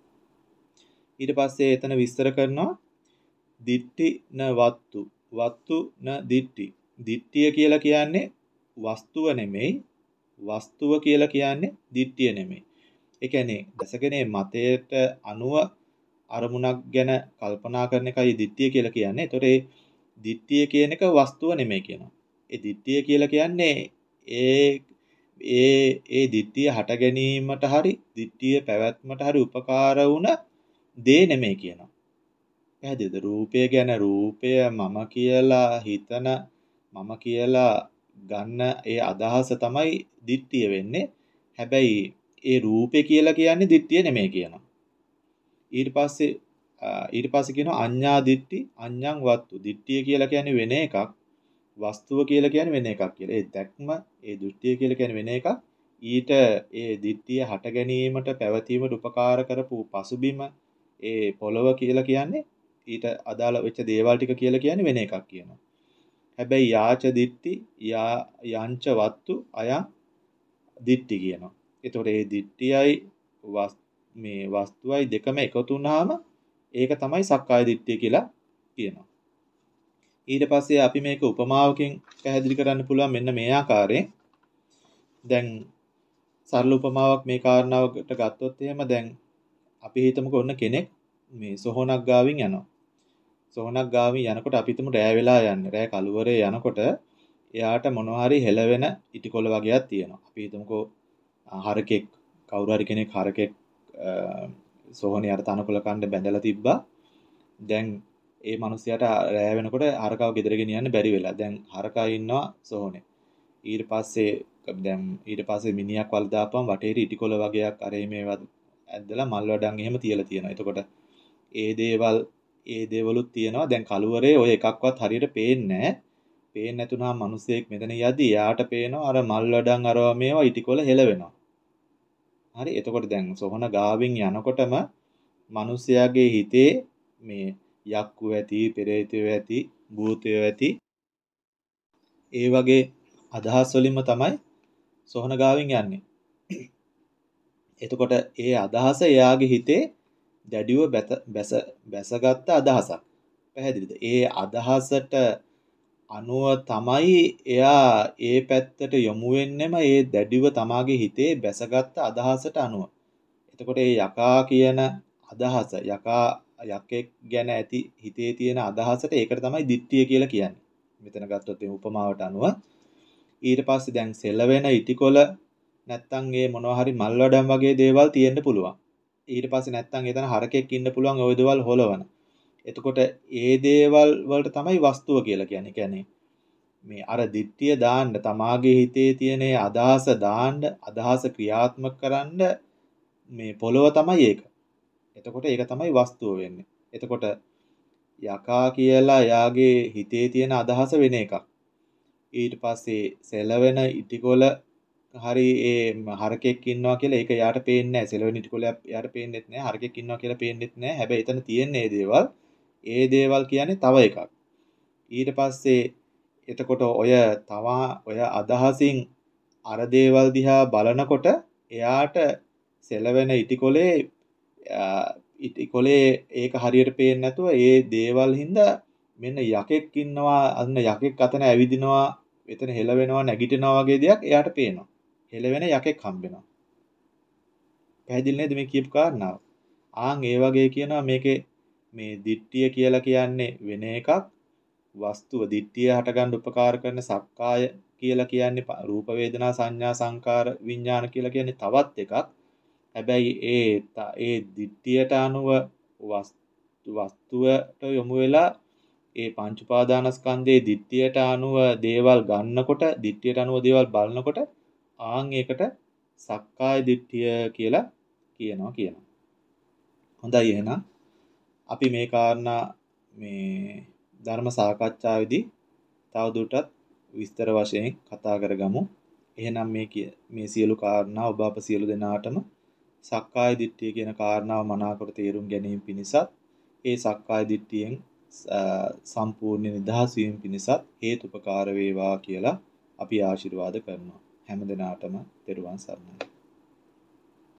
ඊට පස්සේ එතන විස්තර කරනවා දිට්ඨි න වත්තු වත්තු න දිට්ඨි. දිට්ඨිය කියලා කියන්නේ වස්තුව නෙමෙයි. වස්තුව කියලා කියන්නේ දිට්ඨිය නෙමෙයි. ඒ කියන්නේ දසකනේ මතයට අනුව අරමුණක් ගැන කල්පනා කරන එකයි දිට්ඨිය කියලා කියන්නේ. ඒතොර ඒ දිට්ඨිය කියන එක වස්තුව නෙමෙයි කියනවා. ඒ දිට්ඨිය කියලා කියන්නේ ඒ ඒ ඒ දිට්ඨිය හට ගැනීමට හරි දිට්ඨිය පැවැත්මට හරි උපකාර වුණ දේ නෙමෙයි කියනවා. පැහැදිලිද? රූපය ගැන රූපය මම කියලා හිතන මම කියලා ගන්න ඒ අදහස තමයි දිට්ඨිය වෙන්නේ. හැබැයි ඒ රූපේ කියලා කියන්නේ දිට්ඨිය නෙමෙයි කියනවා. ඊට පස්සේ ඊට පස්සේ කියනවා අඤ්ඤා දිට්ඨි අඤ්ඤං වත්තු. දිට්ඨිය කියලා කියන්නේ වෙන එකක්. වස්තුව කියලා කියන්නේ වෙන එකක් කියලා. ඒ දැක්ම ඒ දෘෂ්ටිය කියලා කියන්නේ වෙන එකක්. ඊට ඒ දිට්ඨිය හට ගැනීමට පැවතීමට උපකාර කරපු පසුබිම ඒ පොළව කියලා කියන්නේ ඊට අදාළ වෙච්ච දේවල් ටික කියලා කියන්නේ වෙන එකක් කියනවා. හැබැයි යාච දිට්ඨි යා යංච වත්තු අයං දිට්ඨි කියනවා. ඒතකොට මේ දිට්ඨියයි මේ වස්තුවයි දෙකම එකතු වුනහම ඒක තමයි සක්කාය දිට්ඨිය කියලා කියනවා. ඊට පස්සේ අපි මේක උපමාවකින් පැහැදිලි කරන්න පුළුවන් මෙන්න මේ ආකාරයෙන්. දැන් සරල උපමාවක් මේ කාරණාවකට ගත්තොත් එහෙම දැන් අපි හිතමුකෝ ඔන්න කෙනෙක් මේ සොහොනක් ගාවින් යනවා. සොහොනක් ගාවින් යනකොට අපි හිතමු රෑ වෙලා යන්නේ. රෑ කළුවරේ යනකොට එයාට මොනවා හරි හෙලවෙන ඉටිකොළ වගේක් තියෙනවා. අපි හිතමුකෝ හරකෙක් කවුරු හරි කෙනෙක් හරකෙක් සොහොනේ අර තනකොළ කන්න බැඳලා තිබ්බා. දැන් ඒ මිනිහයාට රෑ වෙනකොට හරකව ගෙදර ගෙනියන්න බැරි වෙලා. දැන් හරකා ඉන්නවා සොහොනේ. ඊට පස්සේ දැන් ඊට පස්සේ මිනිහක් වල දාපුවම වටේට ඉටිකොළ වගේක් අර මේවා ඇද්දලා මල් වඩන් එහෙම තියලා තියෙනවා. එතකොට ඒ දේවල් ඒ දේවලුත් තියෙනවා. දැන් කළුවරේ ඔය එකක්වත් හරියට පේන්නේ නැහැ. පේන්නේ නැතුණාම මිනිස්සෙක් මෙතන යද්දි යාට පේනවා අර මල් වඩන් අරවා මේවා ඉටිකොළ හෙලවෙනවා. හරි. එතකොට දැන් සොහොන ගාවින් යනකොටම මිනිස්යාගේ හිතේ මේ යක්කු ඇති, පෙරේතයෝ ඇති, භූතයෝ ඇති ඒ වගේ අදහස් වලින්ම තමයි සොහොන ගාවින් යන්නේ. එතකොට ඒ අදහස එයාගේ හිතේ දැඩිව බැස බැසගත්ත අදහසක්. පැහැදිලිද? ඒ අදහසට අනුව තමයි එයා ඒ පැත්තට යොමු වෙන්නෙම ඒ දැඩිව තමාගේ හිතේ බැසගත්ත අදහසට අනුව. එතකොට ඒ යකා කියන අදහස යකා යකෙක් ගැන ඇති හිතේ තියෙන අදහසට ඒකට තමයි දිට්ඨිය කියලා කියන්නේ. මෙතන ගත්තොත් මේ උපමාවට අනුව ඊට පස්සේ දැන් සෙලවෙන ඉටිකොළ නැත්තම් ඒ මොනවා හරි මල් වඩම් වගේ දේවල් තියෙන්න පුළුවන්. ඊට පස්සේ නැත්තම් එතන හරකෙක් ඉන්න පුළුවන් ওই දේවල් හොලවන. එතකොට ඒ දේවල් වලට තමයි වස්තුව කියලා කියන්නේ. කියන්නේ මේ අර දිට්ඨිය දාන්න තමාගේ හිතේ තියෙන අදහස දාන්න අදහස ක්‍රියාත්මක කරන්න මේ පොළව තමයි ඒක. එතකොට ඒක තමයි වස්තුව වෙන්නේ. එතකොට යකා කියලා එයාගේ හිතේ තියෙන අදහස වෙන එකක්. ඊට පස්සේ සෙලවෙන ඉටිකොල හරි ඒ හරකෙක් ඉන්නවා කියලා ඒක යාට පේන්නේ නැහැ. සෙලවෙන ඉටිකොලයක් යාට පේන්නෙත් නැහැ. හරකෙක් ඉන්නවා කියලා පේන්නෙත් නැහැ. හැබැයි එතන තියෙන මේ දේවල් ඒ දේවල් කියන්නේ තව එකක්. ඊට පස්සේ එතකොට ඔය තමා ඔය අදහසින් අර දේවල් දිහා බලනකොට එයාට සෙලවෙන ඉටිකොලේ ඉටිකොලේ ඒක හරියට පේන්නේ නැතුව ඒ දේවල් හින්දා මෙන්න යකෙක් ඉන්නවා අන්න යකෙක් අතන ඇවිදිනවා එතන හෙලවෙනවා නැගිටිනවා වගේ දෙයක් එයාට පේනවා. හෙලවෙන යකෙක් හම්බෙනවා. පැහැදිලි නේද මේ කියපු කාරණාව? ආන් ඒ වගේ කියනවා මේකේ මේ දිට්ඨිය කියලා කියන්නේ වෙන එකක්. වස්තුව දිට්ඨිය හටගන්න උපකාර කරන සක්කාය කියලා කියන්නේ රූප වේදනා සංඥා සංකාර විඥාන කියලා කියන්නේ තවත් එකක්. හැබැයි ඒ ඒ දිට්ඨියට අනුව වස්තුවට යොමු වෙලා ඒ පංච උපාදානස්කන්ධයේ දිට්ඨියට අනුව දේවල් ගන්නකොට දිට්ඨියට අනුව දේවල් බලනකොට ආන් ඒකට සක්කාය දිට්ඨිය කියලා කියනවා කියනවා. හොඳයි එහෙනම් අපි මේ කාරණා මේ ධර්ම සාකච්ඡාවේදී තවදුරටත් විස්තර වශයෙන් කතා කරගමු. එහෙනම් මේ මේ සියලු කාරණා ඔබ අප සියලු දෙනාටම සක්කාය දිට්ඨිය කියන කාරණාව මනාකොට තේරුම් ගැනීම පිණිසත් ඒ සක්කාය දිට්ඨියෙන් සම්පූර්ණ නිදහස් වීම පිණිසත් හේතුපකාර වේවා කියලා අපි ආශිර්වාද කරනවා. හැම දිනාටම තෙරුවන් සරණයි.